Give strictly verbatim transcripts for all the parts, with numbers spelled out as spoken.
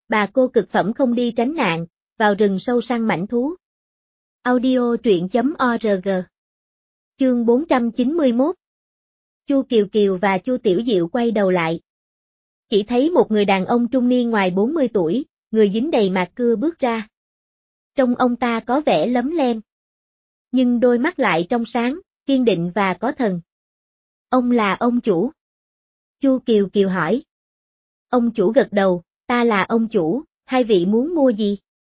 Bà cô cực phẩm không đi tránh nạn, vào rừng sâu săn mãnh thú. Audio truyện chấm org. Chương bốn trăm chín mươi mốt. Chu Kiều Kiều và Chu Tiểu Diệu quay đầu lại. Chỉ thấy một người đàn ông trung niên ngoài bốn mươi tuổi, người dính đầy mạc cưa bước ra. Trông ông ta có vẻ lấm lem, nhưng đôi mắt lại trong sáng, kiên định và có thần. Ông là ông chủ? Chu Kiều Kiều hỏi. Ông chủ gật đầu, ta là ông chủ, hai vị muốn mua gì?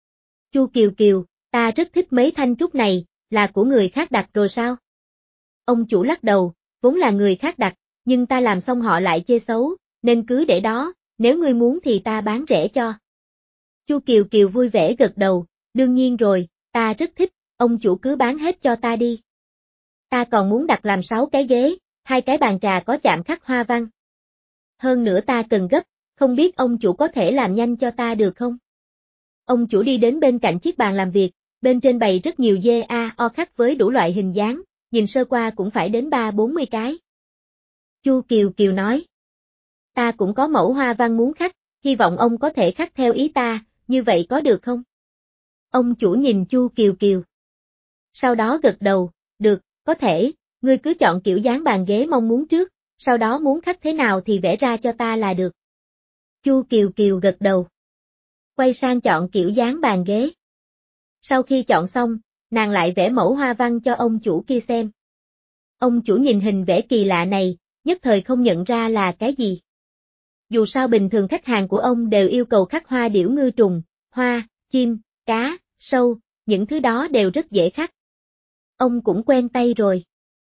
Chu Kiều Kiều, ta rất thích mấy thanh trúc này, là của người khác đặt rồi sao? Ông chủ lắc đầu, vốn là người khác đặt, nhưng ta làm xong họ lại chê xấu, nên cứ để đó, nếu ngươi muốn thì ta bán rẻ cho. Chu Kiều Kiều vui vẻ gật đầu, đương nhiên rồi, ta rất thích, ông chủ cứ bán hết cho ta đi. Ta còn muốn đặt làm sáu cái ghế, hai cái bàn trà có chạm khắc hoa văn. Hơn nữa ta cần gấp, không biết ông chủ có thể làm nhanh cho ta được không? Ông chủ đi đến bên cạnh chiếc bàn làm việc, bên trên bày rất nhiều dê a o khắc với đủ loại hình dáng, nhìn sơ qua cũng phải đến ba bốn mươi cái. Chu Kiều Kiều nói. Ta cũng có mẫu hoa văn muốn khắc, hy vọng ông có thể khắc theo ý ta, như vậy có được không? Ông chủ nhìn Chu Kiều Kiều. Sau đó gật đầu, được, có thể, ngươi cứ chọn kiểu dáng bàn ghế mong muốn trước, sau đó muốn khắc thế nào thì vẽ ra cho ta là được. Chu Kiều Kiều gật đầu. Quay sang chọn kiểu dáng bàn ghế. Sau khi chọn xong, nàng lại vẽ mẫu hoa văn cho ông chủ kia xem. Ông chủ nhìn hình vẽ kỳ lạ này, nhất thời không nhận ra là cái gì. Dù sao bình thường khách hàng của ông đều yêu cầu khắc hoa điểu ngư trùng, hoa, chim, cá, sâu, những thứ đó đều rất dễ khắc. Ông cũng quen tay rồi.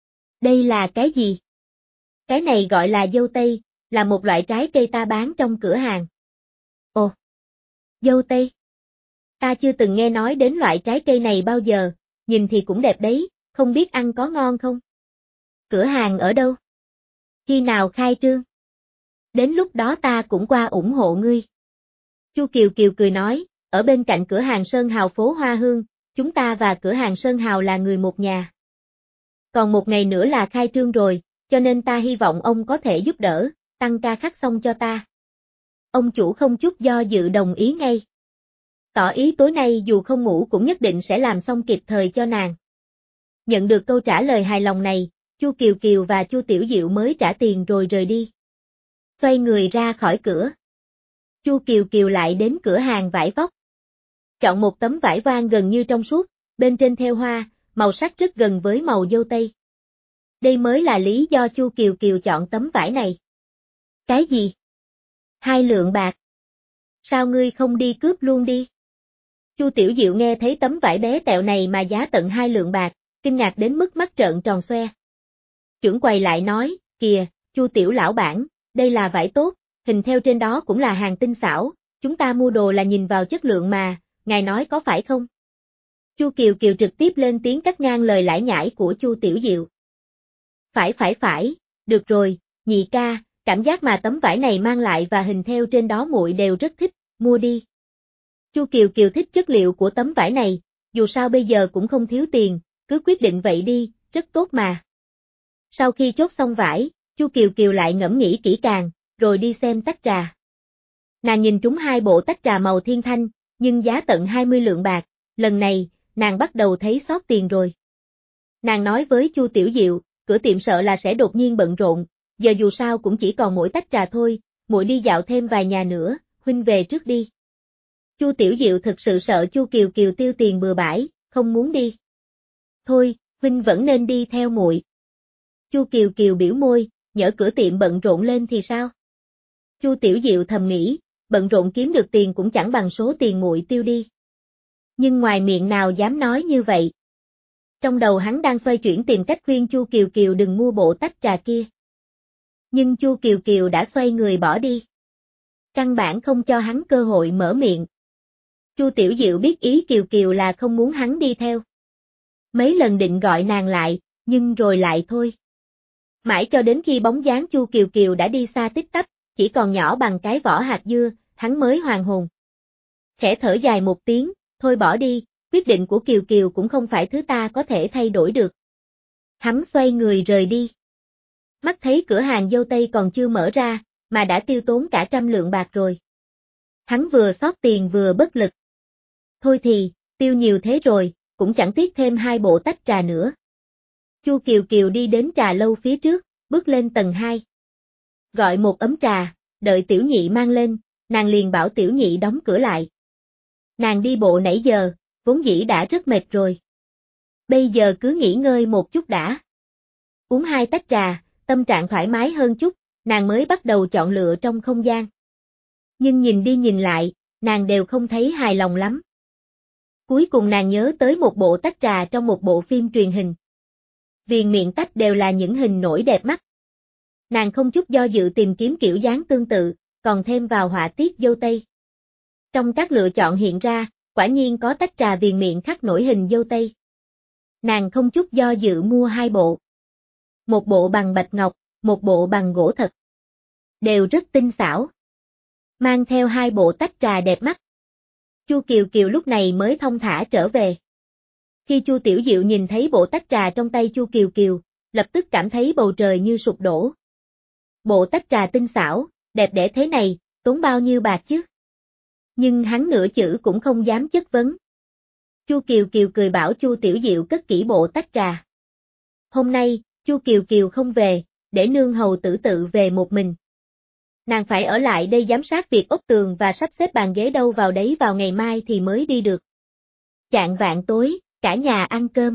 Đây là cái gì? Cái này gọi là dâu tây, là một loại trái cây ta bán trong cửa hàng. Ồ, dâu tây. Ta chưa từng nghe nói đến loại trái cây này bao giờ, nhìn thì cũng đẹp đấy, không biết ăn có ngon không? Cửa hàng ở đâu? Khi nào khai trương? Đến lúc đó ta cũng qua ủng hộ ngươi. Chu Kiều Kiều cười nói, ở bên cạnh cửa hàng Sơn Hào phố Hoa Hương, chúng ta và cửa hàng Sơn Hào là người một nhà. Còn một ngày nữa là khai trương rồi, cho nên ta hy vọng ông có thể giúp đỡ, tăng ca khắc xong cho ta. Ông chủ không chút do dự đồng ý ngay. Tỏ ý tối nay dù không ngủ cũng nhất định sẽ làm xong kịp thời cho nàng. Nhận được câu trả lời hài lòng này, Chu Kiều Kiều và Chu Tiểu Diệu mới trả tiền rồi rời đi. Xoay người ra khỏi cửa. Chu Kiều Kiều lại đến cửa hàng vải vóc. Chọn một tấm vải voan gần như trong suốt, bên trên thêu hoa, màu sắc rất gần với màu dâu tây. Đây mới là lý do Chu Kiều Kiều chọn tấm vải này. Cái gì? Hai lượng bạc. Sao ngươi không đi cướp luôn đi? Chu Tiểu Diệu nghe thấy tấm vải bé tẹo này mà giá tận hai lượng bạc, kinh ngạc đến mức mắt trợn tròn xoe. Trưởng quầy lại nói, kìa, Chu Tiểu lão bản, đây là vải tốt, hình thêu trên đó cũng là hàng tinh xảo, chúng ta mua đồ là nhìn vào chất lượng mà, ngài nói có phải không? Chu Kiều Kiều trực tiếp lên tiếng cắt ngang lời lải nhải của Chu Tiểu Diệu. Phải phải phải, được rồi, nhị ca, cảm giác mà tấm vải này mang lại và hình thêu trên đó muội đều rất thích, mua đi. Chu Kiều Kiều thích chất liệu của tấm vải này, dù sao bây giờ cũng không thiếu tiền, cứ quyết định vậy đi, rất tốt mà. Sau khi chốt xong vải, Chu Kiều Kiều lại ngẫm nghĩ kỹ càng, rồi đi xem tách trà. Nàng nhìn trúng hai bộ tách trà màu thiên thanh, nhưng giá tận hai mươi lượng bạc, lần này, nàng bắt đầu thấy xót tiền rồi. Nàng nói với Chu Tiểu Diệu, cửa tiệm sợ là sẽ đột nhiên bận rộn, giờ dù sao cũng chỉ còn mỗi tách trà thôi, muội đi dạo thêm vài nhà nữa, huynh về trước đi. Chu Tiểu Diệu thực sự sợ Chu Kiều Kiều tiêu tiền bừa bãi, không muốn đi. Thôi, huynh vẫn nên đi theo muội. Chu Kiều Kiều biểu môi, nhỡ cửa tiệm bận rộn lên thì sao? Chu Tiểu Diệu thầm nghĩ, bận rộn kiếm được tiền cũng chẳng bằng số tiền muội tiêu đi. Nhưng ngoài miệng nào dám nói như vậy. Trong đầu hắn đang xoay chuyển tìm cách khuyên Chu Kiều Kiều đừng mua bộ tách trà kia. Nhưng Chu Kiều Kiều đã xoay người bỏ đi. Căn bản không cho hắn cơ hội mở miệng. Chu Tiểu Diệu biết ý Kiều Kiều là không muốn hắn đi theo. Mấy lần định gọi nàng lại, nhưng rồi lại thôi. Mãi cho đến khi bóng dáng Chu Kiều Kiều đã đi xa tích tắp, chỉ còn nhỏ bằng cái vỏ hạt dưa, hắn mới hoàn hồn. Khẽ thở dài một tiếng, thôi bỏ đi, quyết định của Kiều Kiều cũng không phải thứ ta có thể thay đổi được. Hắn xoay người rời đi. Mắt thấy cửa hàng dâu tây còn chưa mở ra, mà đã tiêu tốn cả trăm lượng bạc rồi. Hắn vừa xót tiền vừa bất lực. Thôi thì, tiêu nhiều thế rồi, cũng chẳng tiếc thêm hai bộ tách trà nữa. Chu Kiều Kiều đi đến trà lâu phía trước, bước lên tầng hai. Gọi một ấm trà, đợi tiểu nhị mang lên, nàng liền bảo tiểu nhị đóng cửa lại. Nàng đi bộ nãy giờ, vốn dĩ đã rất mệt rồi. Bây giờ cứ nghỉ ngơi một chút đã. Uống hai tách trà, tâm trạng thoải mái hơn chút, nàng mới bắt đầu chọn lựa trong không gian. Nhưng nhìn đi nhìn lại, nàng đều không thấy hài lòng lắm. Cuối cùng nàng nhớ tới một bộ tách trà trong một bộ phim truyền hình. Viền miệng tách đều là những hình nổi đẹp mắt. Nàng không chút do dự tìm kiếm kiểu dáng tương tự, còn thêm vào họa tiết dâu tây. Trong các lựa chọn hiện ra, quả nhiên có tách trà viền miệng khắc nổi hình dâu tây. Nàng không chút do dự mua hai bộ. Một bộ bằng bạch ngọc, một bộ bằng gỗ thật. Đều rất tinh xảo. Mang theo hai bộ tách trà đẹp mắt. Chu Kiều Kiều lúc này mới thong thả trở về. Khi Chu Tiểu Diệu nhìn thấy bộ tách trà trong tay Chu Kiều Kiều, lập tức cảm thấy bầu trời như sụp đổ. Bộ tách trà tinh xảo, đẹp đẽ thế này, tốn bao nhiêu bạc chứ? Nhưng hắn nửa chữ cũng không dám chất vấn. Chu Kiều Kiều cười bảo Chu Tiểu Diệu cất kỹ bộ tách trà. Hôm nay, Chu Kiều Kiều không về, để nương hầu tử tự về một mình. Nàng phải ở lại đây giám sát việc ốp tường và sắp xếp bàn ghế đâu vào đấy vào ngày mai thì mới đi được. Chạng vạng tối, cả nhà ăn cơm.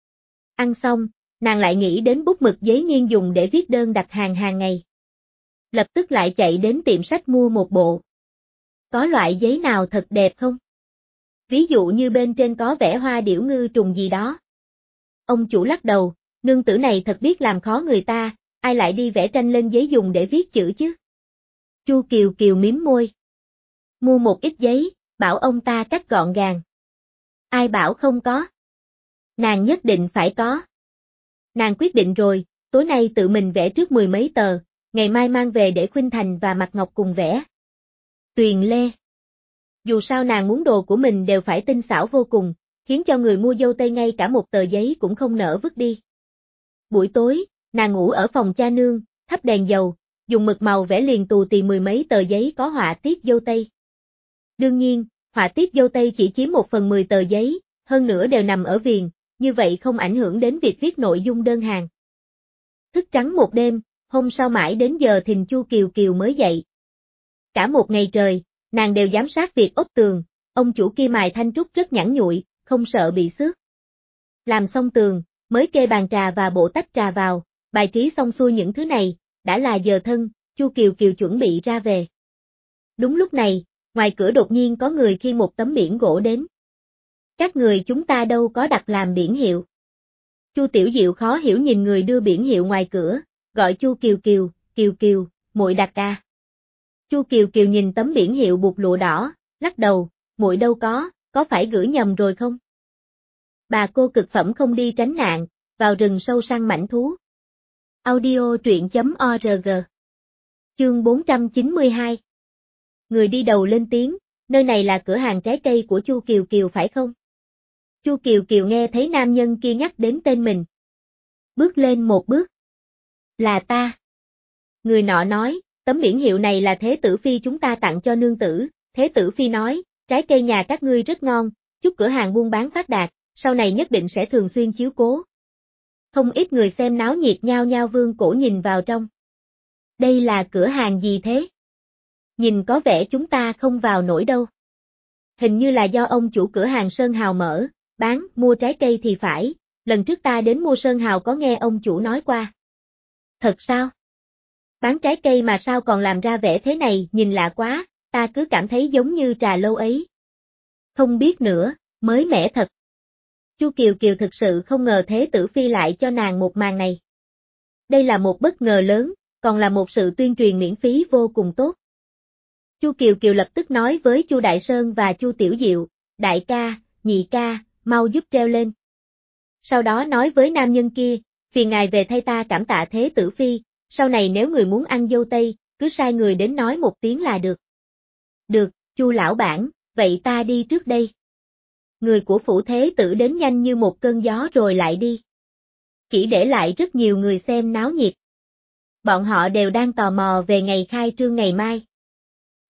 Ăn xong, nàng lại nghĩ đến bút mực giấy nghiên dùng để viết đơn đặt hàng hàng ngày. Lập tức lại chạy đến tiệm sách mua một bộ. Có loại giấy nào thật đẹp không? Ví dụ như bên trên có vẽ hoa điểu ngư trùng gì đó. Ông chủ lắc đầu, nương tử này thật biết làm khó người ta, ai lại đi vẽ tranh lên giấy dùng để viết chữ chứ? Chu Kiều Kiều mím môi. Mua một ít giấy, bảo ông ta cắt gọn gàng. Ai bảo không có? Nàng nhất định phải có. Nàng quyết định rồi, tối nay tự mình vẽ trước mười mấy tờ, ngày mai mang về để Khuynh Thành và Mạc Ngọc cùng vẽ. Tuyền Lê. Dù sao nàng muốn đồ của mình đều phải tinh xảo vô cùng, khiến cho người mua dâu tây ngay cả một tờ giấy cũng không nỡ vứt đi. Buổi tối, nàng ngủ ở phòng cha nương, thắp đèn dầu, dùng mực màu vẽ liền tù tì mười mấy tờ giấy có họa tiết dâu tây. Đương nhiên, họa tiết dâu tây chỉ chiếm một phần mười tờ giấy, hơn nữa đều nằm ở viền, như vậy không ảnh hưởng đến việc viết nội dung đơn hàng. Thức trắng một đêm, hôm sau mãi đến giờ thìn Chu Kiều Kiều mới dậy. Cả một ngày trời, nàng đều giám sát việc ốp tường, ông chủ kia mài thanh trúc rất nhẵn nhụi, không sợ bị xước. Làm xong tường, mới kê bàn trà và bộ tách trà vào, bài trí xong xuôi những thứ này, đã là giờ thân, Chu Kiều Kiều chuẩn bị ra về. Đúng lúc này, ngoài cửa đột nhiên có người khiêng một tấm biển gỗ đến. Các người chúng ta đâu có đặt làm biển hiệu. Chu Tiểu Diệu khó hiểu nhìn người đưa biển hiệu ngoài cửa, gọi Chu Kiều Kiều, Kiều Kiều, muội đặt à. Chu Kiều Kiều nhìn tấm biển hiệu buộc lụa đỏ, lắc đầu, muội đâu có, có phải gửi nhầm rồi không? Bà cô cực phẩm không đi tránh nạn, vào rừng sâu săn mãnh thú. Audio truyện chấm org. Chương bốn trăm chín mươi hai. Người đi đầu lên tiếng, nơi này là cửa hàng trái cây của Chu Kiều Kiều phải không? Chu Kiều Kiều nghe thấy nam nhân kia nhắc đến tên mình. Bước lên một bước. Là ta. Người nọ nói, tấm biển hiệu này là Thế Tử Phi chúng ta tặng cho nương tử. Thế Tử Phi nói, trái cây nhà các ngươi rất ngon, chúc cửa hàng buôn bán phát đạt, sau này nhất định sẽ thường xuyên chiếu cố. Không ít người xem náo nhiệt nhao nhao vương cổ nhìn vào trong. Đây là cửa hàng gì thế? Nhìn có vẻ chúng ta không vào nổi đâu. Hình như là do ông chủ cửa hàng Sơn Hào mở, bán, mua trái cây thì phải, lần trước ta đến mua Sơn Hào có nghe ông chủ nói qua. Thật sao? Bán trái cây mà sao còn làm ra vẻ thế này, nhìn lạ quá, ta cứ cảm thấy giống như trà lâu ấy. Không biết nữa, mới mẻ thật. Chu Kiều Kiều thực sự không ngờ Thế Tử Phi lại cho nàng một màn này. Đây là một bất ngờ lớn, còn là một sự tuyên truyền miễn phí vô cùng tốt. Chu Kiều Kiều lập tức nói với Chu Đại Sơn và Chu Tiểu Diệu, đại ca, nhị ca, mau giúp treo lên. Sau đó nói với nam nhân kia, phiền ngài về thay ta cảm tạ Thế Tử Phi, sau này nếu người muốn ăn dâu tây, cứ sai người đến nói một tiếng là được. Được, Chu lão bản, vậy ta đi trước đây. Người của phủ Thế Tử đến nhanh như một cơn gió rồi lại đi. Chỉ để lại rất nhiều người xem náo nhiệt. Bọn họ đều đang tò mò về ngày khai trương ngày mai.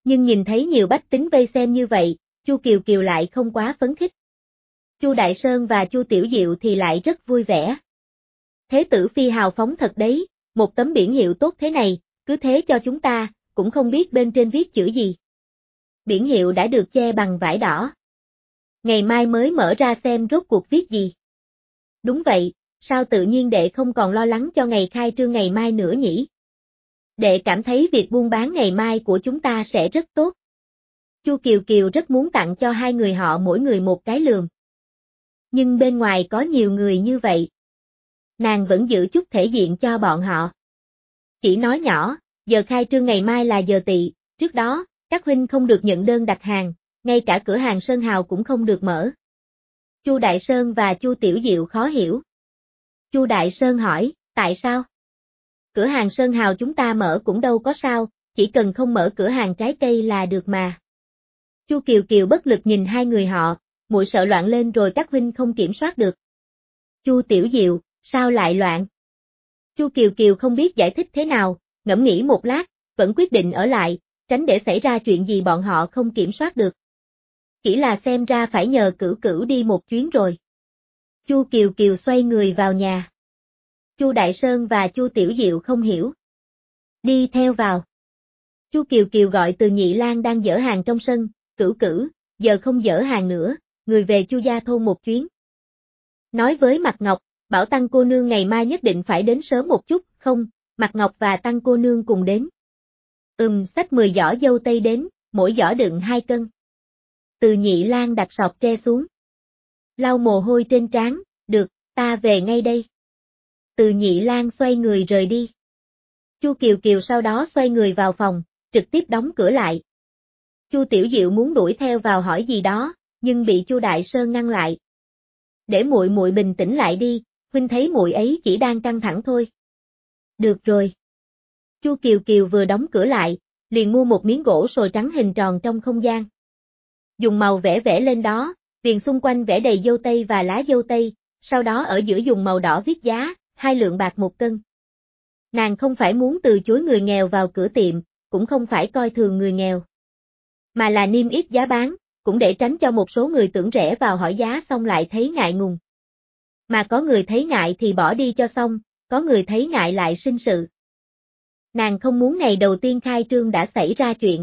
Nhưng nhìn thấy nhiều bách tính vây xem như vậy, Chu Kiều Kiều lại không quá phấn khích. Chu Đại Sơn và Chu Tiểu Diệu thì lại rất vui vẻ. Thế tử phi hào phóng thật đấy, một tấm biển hiệu tốt thế này, cứ thế cho chúng ta, cũng không biết bên trên viết chữ gì. Biển hiệu đã được che bằng vải đỏ. Ngày mai mới mở ra xem rốt cuộc viết gì. Đúng vậy, sao tự nhiên đệ không còn lo lắng cho ngày khai trương ngày mai nữa nhỉ? Đệ cảm thấy việc buôn bán ngày mai của chúng ta sẽ rất tốt. Chu Kiều Kiều rất muốn tặng cho hai người họ mỗi người một cái lườm. Nhưng bên ngoài có nhiều người như vậy. Nàng vẫn giữ chút thể diện cho bọn họ. Chỉ nói nhỏ, giờ khai trương ngày mai là giờ tỵ, trước đó, các huynh không được nhận đơn đặt hàng, ngay cả cửa hàng Sơn Hào cũng không được mở. Chu Đại Sơn và Chu Tiểu Diệu khó hiểu. Chu Đại Sơn hỏi, tại sao? Cửa hàng Sơn Hào chúng ta mở cũng đâu có sao, chỉ cần không mở cửa hàng trái cây là được mà. Chu Kiều Kiều bất lực nhìn hai người họ, muội sợ loạn lên rồi các huynh không kiểm soát được. Chu Tiểu Diệu, sao lại loạn? Chu Kiều Kiều không biết giải thích thế nào, ngẫm nghĩ một lát, vẫn quyết định ở lại, tránh để xảy ra chuyện gì bọn họ không kiểm soát được. Chỉ là xem ra phải nhờ Cửu Cửu đi một chuyến rồi. Chu Kiều Kiều xoay người vào nhà. Chu Đại Sơn và Chu Tiểu Diệu không hiểu. Đi theo vào. Chu Kiều Kiều gọi Từ Nhị Lang đang dỡ hàng trong sân, Cửu Cửu, giờ không dỡ hàng nữa, người về Chu gia thôn một chuyến. Nói với Mạc Ngọc, bảo Tăng cô nương ngày mai nhất định phải đến sớm một chút, không, Mạc Ngọc và Tăng cô nương cùng đến. Ừm, xách mười giỏ dâu tây đến, mỗi giỏ đựng hai cân. Từ Nhị Lang đặt sọt tre xuống. Lau mồ hôi trên trán, được, ta về ngay đây. Từ Nhị Lang xoay người rời đi. Chu Kiều Kiều sau đó xoay người vào phòng, trực tiếp đóng cửa lại. Chu Tiểu Diệu muốn đuổi theo vào hỏi gì đó, nhưng bị Chu Đại Sơn ngăn lại. Để muội muội bình tĩnh lại đi, huynh thấy muội ấy chỉ đang căng thẳng thôi. Được rồi. Chu Kiều Kiều vừa đóng cửa lại, liền mua một miếng gỗ sồi trắng hình tròn trong không gian. Dùng màu vẽ vẽ lên đó, viền xung quanh vẽ đầy dâu tây và lá dâu tây, sau đó ở giữa dùng màu đỏ viết giá, hai lượng bạc một cân. Nàng không phải muốn từ chối người nghèo vào cửa tiệm, cũng không phải coi thường người nghèo. Mà là niêm yết giá bán, cũng để tránh cho một số người tưởng rẻ vào hỏi giá xong lại thấy ngại ngùng. Mà có người thấy ngại thì bỏ đi cho xong, có người thấy ngại lại sinh sự. Nàng không muốn ngày đầu tiên khai trương đã xảy ra chuyện.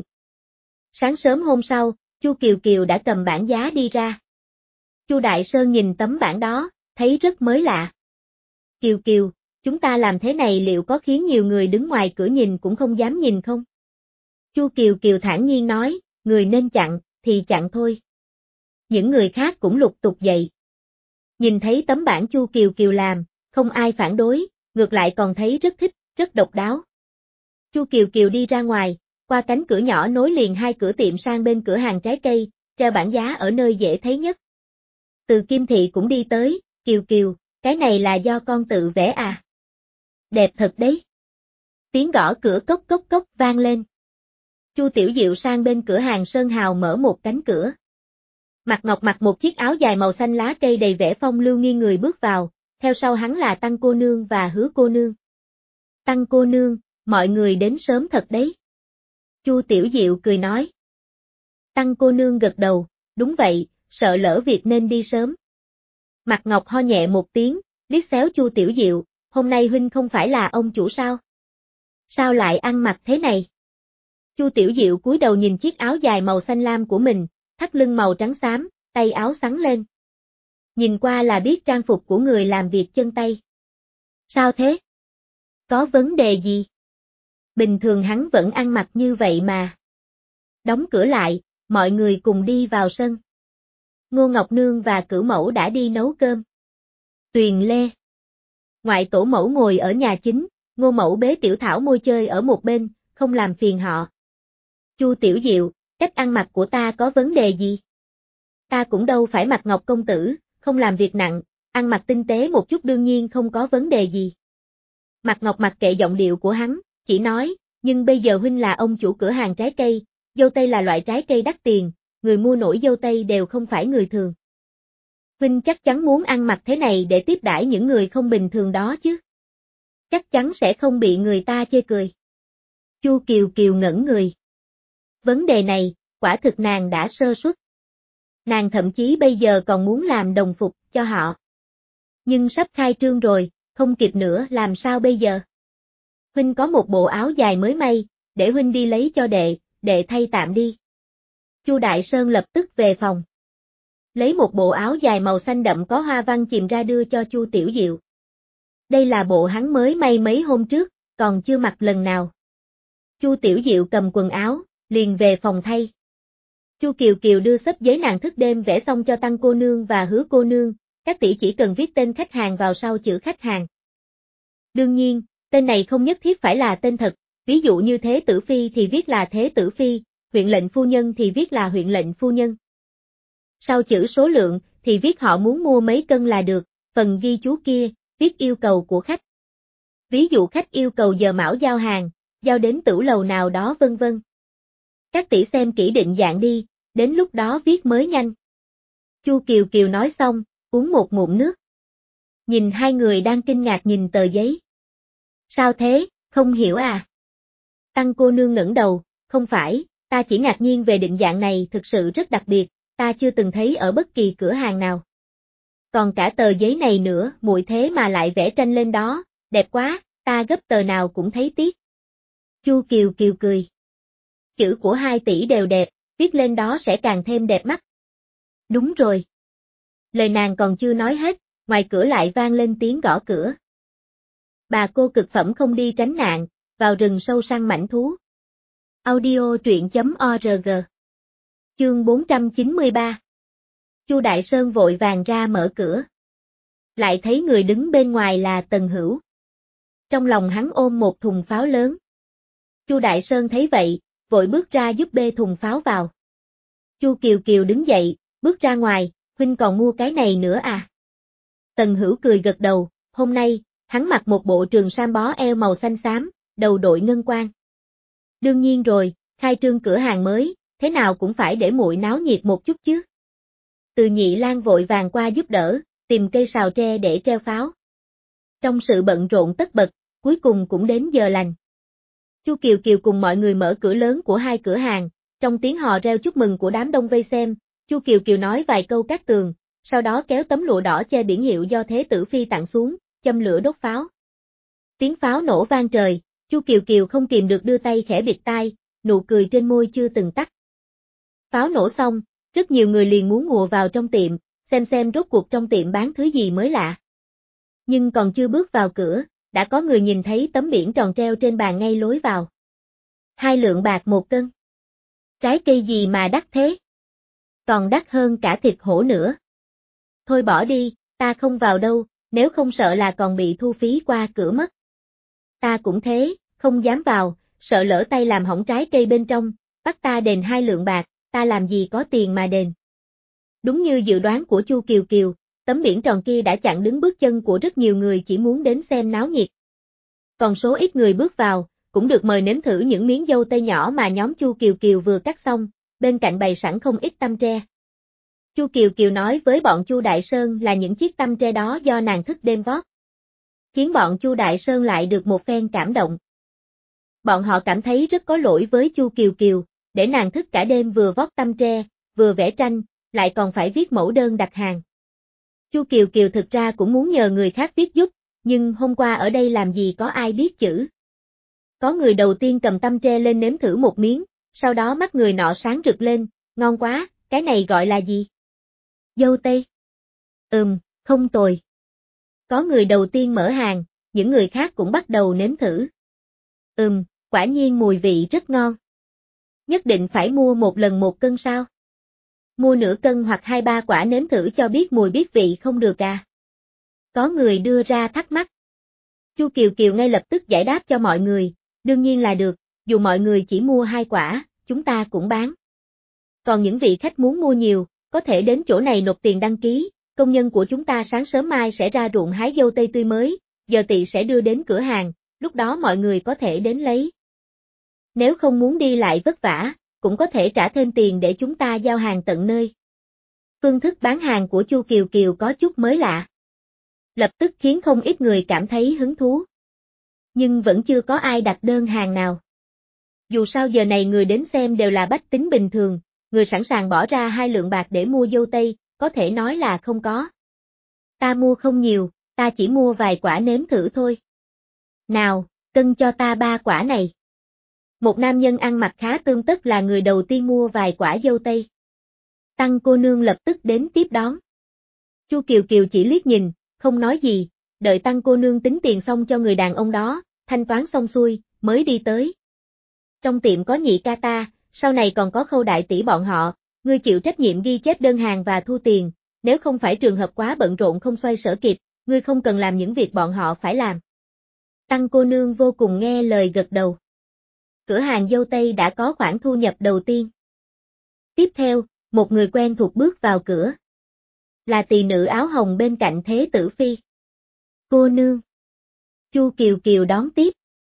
Sáng sớm hôm sau, Chu Kiều Kiều đã cầm bảng giá đi ra. Chu Đại Sơn nhìn tấm bảng đó, thấy rất mới lạ. Kiều Kiều, chúng ta làm thế này liệu có khiến nhiều người đứng ngoài cửa nhìn cũng không dám nhìn không? Chu Kiều Kiều thản nhiên nói, người nên chặn, thì chặn thôi. Những người khác cũng lục tục dậy. Nhìn thấy tấm bảng Chu Kiều Kiều làm, không ai phản đối, ngược lại còn thấy rất thích, rất độc đáo. Chu Kiều Kiều đi ra ngoài, qua cánh cửa nhỏ nối liền hai cửa tiệm sang bên cửa hàng trái cây, treo bảng giá ở nơi dễ thấy nhất. Từ Kim Thị cũng đi tới, Kiều Kiều, cái này là do con tự vẽ à? Đẹp thật đấy. Tiếng gõ cửa cốc cốc cốc vang lên. Chu Tiểu Diệu sang bên cửa hàng Sơn Hào mở một cánh cửa. Mạc Ngọc mặc một chiếc áo dài màu xanh lá cây đầy vẻ phong lưu nghiêng người bước vào, theo sau hắn là Tăng cô nương và Hứa cô nương. Tăng cô nương, mọi người đến sớm thật đấy. Chu Tiểu Diệu cười nói. Tăng cô nương gật đầu, đúng vậy, sợ lỡ việc nên đi sớm. Mạc Ngọc ho nhẹ một tiếng, liếc xéo Chu Tiểu Diệu, hôm nay huynh không phải là ông chủ sao? Sao lại ăn mặc thế này? Chu Tiểu Diệu cúi đầu nhìn chiếc áo dài màu xanh lam của mình, thắt lưng màu trắng xám, tay áo xắn lên. Nhìn qua là biết trang phục của người làm việc chân tay. Sao thế? Có vấn đề gì? Bình thường hắn vẫn ăn mặc như vậy mà. Đóng cửa lại, mọi người cùng đi vào sân. Ngô Ngọc Nương và Cửu Mẫu đã đi nấu cơm. Tuyền Lê. Ngoại tổ mẫu ngồi ở nhà chính, Ngô Mẫu bế Tiểu Thảo môi chơi ở một bên, không làm phiền họ. Chu Tiểu Diệu, cách ăn mặc của ta có vấn đề gì? Ta cũng đâu phải Mạc Ngọc công tử, không làm việc nặng, ăn mặc tinh tế một chút đương nhiên không có vấn đề gì. Mạc Ngọc mặc kệ giọng điệu của hắn, chỉ nói, nhưng bây giờ huynh là ông chủ cửa hàng trái cây, dâu tây là loại trái cây đắt tiền, người mua nổi dâu tây đều không phải người thường. Huynh chắc chắn muốn ăn mặc thế này để tiếp đãi những người không bình thường đó chứ. Chắc chắn sẽ không bị người ta chê cười. Chu Kiều Kiều ngẩn người. Vấn đề này, quả thực nàng đã sơ suất. Nàng thậm chí bây giờ còn muốn làm đồng phục cho họ. Nhưng sắp khai trương rồi, không kịp nữa làm sao bây giờ? Huynh có một bộ áo dài mới may, để huynh đi lấy cho đệ, đệ thay tạm đi. Chu Đại Sơn lập tức về phòng. Lấy một bộ áo dài màu xanh đậm có hoa văn chìm ra đưa cho Chu Tiểu Diệu. Đây là bộ hắn mới may mấy hôm trước, còn chưa mặc lần nào. Chu Tiểu Diệu cầm quần áo, liền về phòng thay. Chu Kiều Kiều đưa xấp giấy nàng thức đêm vẽ xong cho Tăng cô nương và Hứa cô nương, các tỷ chỉ cần viết tên khách hàng vào sau chữ khách hàng. Đương nhiên, tên này không nhất thiết phải là tên thật, ví dụ như Thế Tử Phi thì viết là Thế Tử Phi, huyện lệnh phu nhân thì viết là huyện lệnh phu nhân. Sau chữ số lượng thì viết họ muốn mua mấy cân là được, phần ghi chú kia, viết yêu cầu của khách. Ví dụ khách yêu cầu giờ mão giao hàng, giao đến tửu lầu nào đó vân vân. Các tỷ xem kỹ định dạng đi, đến lúc đó viết mới nhanh. Chu Kiều Kiều nói xong, uống một ngụm nước. Nhìn hai người đang kinh ngạc nhìn tờ giấy. Sao thế, không hiểu à? Tăng cô nương ngẩng đầu, không phải, ta chỉ ngạc nhiên về định dạng này thực sự rất đặc biệt, ta chưa từng thấy ở bất kỳ cửa hàng nào. Còn cả tờ giấy này nữa, muội thế mà lại vẽ tranh lên đó, đẹp quá, ta gấp tờ nào cũng thấy tiếc. Chu Kiều Kiều cười. Chữ của hai tỷ đều đẹp, viết lên đó sẽ càng thêm đẹp mắt. Đúng rồi. Lời nàng còn chưa nói hết, ngoài cửa lại vang lên tiếng gõ cửa. Bà cô cực phẩm không đi tránh nạn, vào rừng sâu săn mãnh thú. Audio truyện chấm org. Chương bốn trăm chín mươi ba. Chu Đại Sơn vội vàng ra mở cửa. Lại thấy người đứng bên ngoài là Tần Hữu. Trong lòng hắn ôm một thùng pháo lớn. Chu Đại Sơn thấy vậy, vội bước ra giúp bê thùng pháo vào. Chu Kiều Kiều đứng dậy, bước ra ngoài, huynh còn mua cái này nữa à? Tần Hữu cười gật đầu, hôm nay, hắn mặc một bộ trường sam bó eo màu xanh xám, đầu đội ngân quan. Đương nhiên rồi, khai trương cửa hàng mới, thế nào cũng phải để muội náo nhiệt một chút chứ. Từ Nhị Lang vội vàng qua giúp đỡ, tìm cây sào tre để treo pháo. Trong sự bận rộn tất bật, cuối cùng cũng đến giờ lành. Chu Kiều Kiều cùng mọi người mở cửa lớn của hai cửa hàng, trong tiếng hò reo chúc mừng của đám đông vây xem, Chu Kiều Kiều nói vài câu cát tường, sau đó kéo tấm lụa đỏ che biển hiệu do Thế Tử Phi tặng xuống, châm lửa đốt pháo. Tiếng pháo nổ vang trời, Chu Kiều Kiều không kìm được đưa tay khẽ bịt tai, nụ cười trên môi chưa từng tắt. Pháo nổ xong, rất nhiều người liền muốn ùa vào trong tiệm, xem xem rốt cuộc trong tiệm bán thứ gì mới lạ. Nhưng còn chưa bước vào cửa, đã có người nhìn thấy tấm biển tròn treo trên bàn ngay lối vào. Hai lượng bạc một cân. Trái cây gì mà đắt thế? Còn đắt hơn cả thịt hổ nữa. Thôi bỏ đi, ta không vào đâu, nếu không sợ là còn bị thu phí qua cửa mất. Ta cũng thế, không dám vào, sợ lỡ tay làm hỏng trái cây bên trong, bắt ta đền hai lượng bạc, ta làm gì có tiền mà đền. Đúng như dự đoán của Chu Kiều Kiều, tấm biển tròn kia đã chặn đứng bước chân của rất nhiều người chỉ muốn đến xem náo nhiệt. Còn số ít người bước vào, cũng được mời nếm thử những miếng dâu tây nhỏ mà nhóm Chu Kiều Kiều vừa cắt xong, bên cạnh bày sẵn không ít tăm tre. Chu Kiều Kiều nói với bọn Chu Đại Sơn là những chiếc tăm tre đó do nàng thức đêm vót. Khiến bọn Chu Đại Sơn lại được một phen cảm động. Bọn họ cảm thấy rất có lỗi với Chu Kiều Kiều, để nàng thức cả đêm vừa vót tăm tre, vừa vẽ tranh, lại còn phải viết mẫu đơn đặt hàng. Chu Kiều Kiều thực ra cũng muốn nhờ người khác viết giúp, nhưng hôm qua ở đây làm gì có ai biết chữ. Có người đầu tiên cầm tăm tre lên nếm thử một miếng, sau đó mắt người nọ sáng rực lên, ngon quá, cái này gọi là gì? Dâu tây. Ừm, không tồi. Có người đầu tiên mở hàng, những người khác cũng bắt đầu nếm thử. Ừm, quả nhiên mùi vị rất ngon. Nhất định phải mua một lần một cân sao? Mua nửa cân hoặc hai ba quả nếm thử cho biết mùi biết vị không được à? Có người đưa ra thắc mắc. Chu Kiều Kiều ngay lập tức giải đáp cho mọi người, đương nhiên là được, dù mọi người chỉ mua hai quả, chúng ta cũng bán. Còn những vị khách muốn mua nhiều, có thể đến chỗ này nộp tiền đăng ký, công nhân của chúng ta sáng sớm mai sẽ ra ruộng hái dâu tây tươi mới, giờ tỵ sẽ đưa đến cửa hàng, lúc đó mọi người có thể đến lấy. Nếu không muốn đi lại vất vả, cũng có thể trả thêm tiền để chúng ta giao hàng tận nơi. Phương thức bán hàng của Chu Kiều Kiều có chút mới lạ. Lập tức khiến không ít người cảm thấy hứng thú. Nhưng vẫn chưa có ai đặt đơn hàng nào. Dù sao giờ này người đến xem đều là bách tính bình thường, người sẵn sàng bỏ ra hai lượng bạc để mua dâu tây, có thể nói là không có. Ta mua không nhiều, ta chỉ mua vài quả nếm thử thôi. Nào, cân cho ta ba quả này. Một nam nhân ăn mặc khá tươm tất là người đầu tiên mua vài quả dâu tây. Tăng cô nương lập tức đến tiếp đón. Chu Kiều Kiều chỉ liếc nhìn, không nói gì, đợi Tăng cô nương tính tiền xong cho người đàn ông đó, thanh toán xong xuôi, mới đi tới. Trong tiệm có nhị ca ta, sau này còn có Khâu đại tỷ bọn họ, ngươi chịu trách nhiệm ghi chép đơn hàng và thu tiền, nếu không phải trường hợp quá bận rộn không xoay sở kịp, ngươi không cần làm những việc bọn họ phải làm. Tăng cô nương vô cùng nghe lời gật đầu. Cửa hàng dâu tây đã có khoản thu nhập đầu tiên. Tiếp theo, một người quen thuộc bước vào cửa. Là tỳ nữ áo hồng bên cạnh Thế Tử Phi. Cô nương. Chu Kiều Kiều đón tiếp.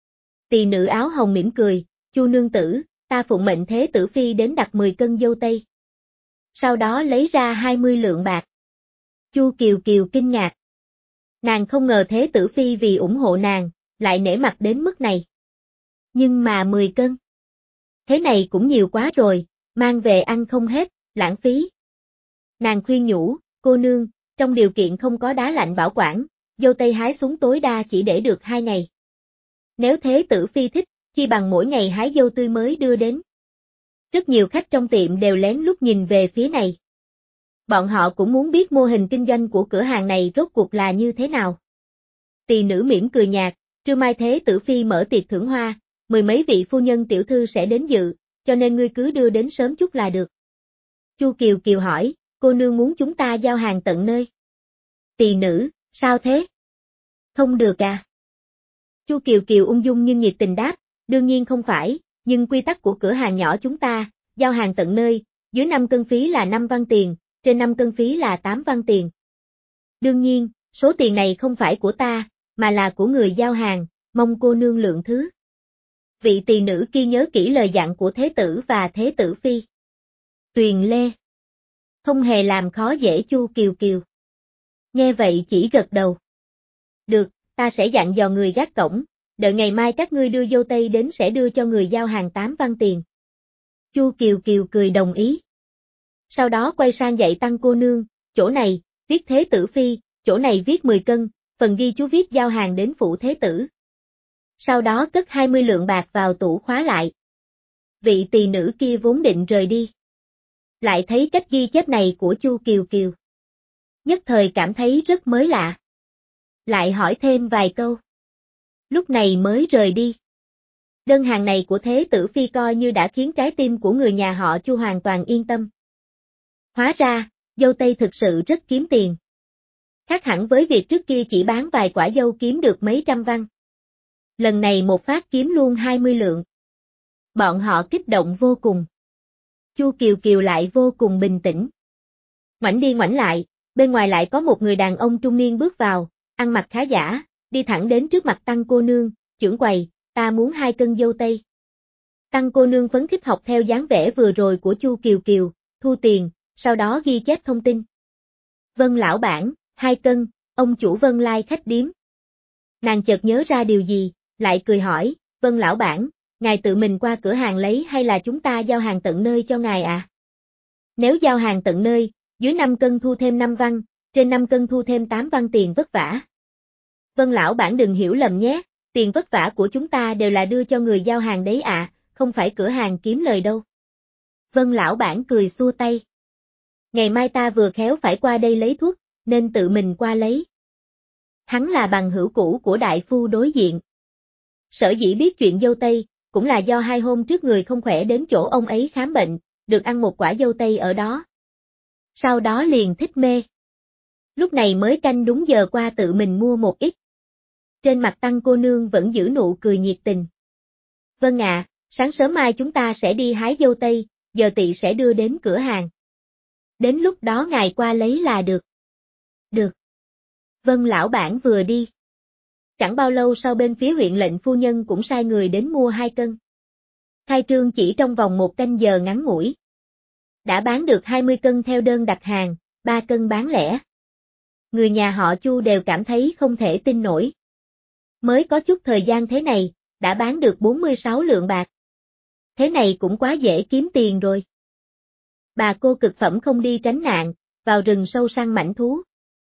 Tỳ nữ áo hồng mỉm cười, Chu nương tử, ta phụng mệnh Thế Tử Phi đến đặt mười cân dâu tây. Sau đó lấy ra hai mươi lượng bạc. Chu Kiều Kiều kinh ngạc. Nàng không ngờ Thế Tử Phi vì ủng hộ nàng, lại nể mặt đến mức này. Nhưng mà mười cân. Thế này cũng nhiều quá rồi, mang về ăn không hết, lãng phí. Nàng khuyên nhủ, cô nương, trong điều kiện không có đá lạnh bảo quản, dâu tây hái xuống tối đa chỉ để được hai ngày. Nếu Thế Tử Phi thích, chi bằng mỗi ngày hái dâu tươi mới đưa đến. Rất nhiều khách trong tiệm đều lén lút nhìn về phía này. Bọn họ cũng muốn biết mô hình kinh doanh của cửa hàng này rốt cuộc là như thế nào. Tỳ nữ mỉm cười nhạt, trưa mai Thế Tử Phi mở tiệc thưởng hoa, mười mấy vị phu nhân tiểu thư sẽ đến dự, cho nên ngươi cứ đưa đến sớm chút là được. Chu Kiều Kiều hỏi, cô nương muốn chúng ta giao hàng tận nơi. Tỳ nữ, sao thế? Không được à? Chu Kiều Kiều ung dung nhưng nhiệt tình đáp, đương nhiên không phải, nhưng quy tắc của cửa hàng nhỏ chúng ta, giao hàng tận nơi, dưới năm cân phí là năm văn tiền, trên năm cân phí là tám văn tiền. Đương nhiên, số tiền này không phải của ta, mà là của người giao hàng, mong cô nương lượng thứ. Vị tỳ nữ kia nhớ kỹ lời dặn của Thế Tử và Thế Tử Phi. Tuyền Lê. Không hề làm khó dễ Chu Kiều Kiều. Nghe vậy chỉ gật đầu. Được, ta sẽ dặn dò người gác cổng, đợi ngày mai các ngươi đưa dâu tây đến sẽ đưa cho người giao hàng tám văn tiền. Chu Kiều Kiều cười đồng ý. Sau đó quay sang dạy Tăng cô nương, chỗ này, viết Thế Tử Phi, chỗ này viết mười cân, phần ghi chú viết giao hàng đến phủ Thế Tử. Sau đó cất hai mươi lượng bạc vào tủ khóa lại. Vị tỳ nữ kia vốn định rời đi. Lại thấy cách ghi chép này của Chu Kiều Kiều. Nhất thời cảm thấy rất mới lạ. Lại hỏi thêm vài câu. Lúc này mới rời đi. Đơn hàng này của Thế Tử Phi coi như đã khiến trái tim của người nhà họ Chu hoàn toàn yên tâm. Hóa ra, dâu tây thực sự rất kiếm tiền. Khác hẳn với việc trước kia chỉ bán vài quả dâu kiếm được mấy trăm văn. Lần này một phát kiếm luôn hai mươi lượng. Bọn họ kích động vô cùng. Chu Kiều Kiều lại vô cùng bình tĩnh. Ngoảnh đi ngoảnh lại, bên ngoài lại có một người đàn ông trung niên bước vào, ăn mặc khá giả, đi thẳng đến trước mặt Tăng cô nương, trưởng quầy, ta muốn hai cân dâu tây. Tăng cô nương phấn khích học theo dáng vẻ vừa rồi của Chu Kiều Kiều, thu tiền, sau đó ghi chép thông tin. Vân lão bản, hai cân, ông chủ Vân Lai khách điếm. Nàng chợt nhớ ra điều gì, lại cười hỏi, Vân lão bản, ngài tự mình qua cửa hàng lấy hay là chúng ta giao hàng tận nơi cho ngài à? Nếu giao hàng tận nơi, dưới năm cân thu thêm năm văn, trên năm cân thu thêm tám văn tiền vất vả. Vân lão bản đừng hiểu lầm nhé, tiền vất vả của chúng ta đều là đưa cho người giao hàng đấy ạ, à, không phải cửa hàng kiếm lời đâu. Vân lão bản cười xua tay. Ngày mai ta vừa khéo phải qua đây lấy thuốc, nên tự mình qua lấy. Hắn là bằng hữu cũ của đại phu đối diện. Sở dĩ biết chuyện dâu tây, cũng là do hai hôm trước người không khỏe đến chỗ ông ấy khám bệnh, được ăn một quả dâu tây ở đó. Sau đó liền thích mê. Lúc này mới canh đúng giờ qua tự mình mua một ít. Trên mặt Tăng cô nương vẫn giữ nụ cười nhiệt tình. Vâng ạ, sáng sớm mai chúng ta sẽ đi hái dâu tây, giờ tỵ sẽ đưa đến cửa hàng. Đến lúc đó ngài qua lấy là được. Được. Vân lão bản vừa đi. Chẳng bao lâu sau bên phía huyện lệnh phu nhân cũng sai người đến mua hai cân. Khai trương chỉ trong vòng một canh giờ ngắn ngủi. Đã bán được hai mươi cân theo đơn đặt hàng, ba cân bán lẻ. Người nhà họ Chu đều cảm thấy không thể tin nổi. Mới có chút thời gian thế này, đã bán được bốn mươi sáu lượng bạc. Thế này cũng quá dễ kiếm tiền rồi. Bà cô cực phẩm không đi tránh nạn, vào rừng sâu săn mãnh thú.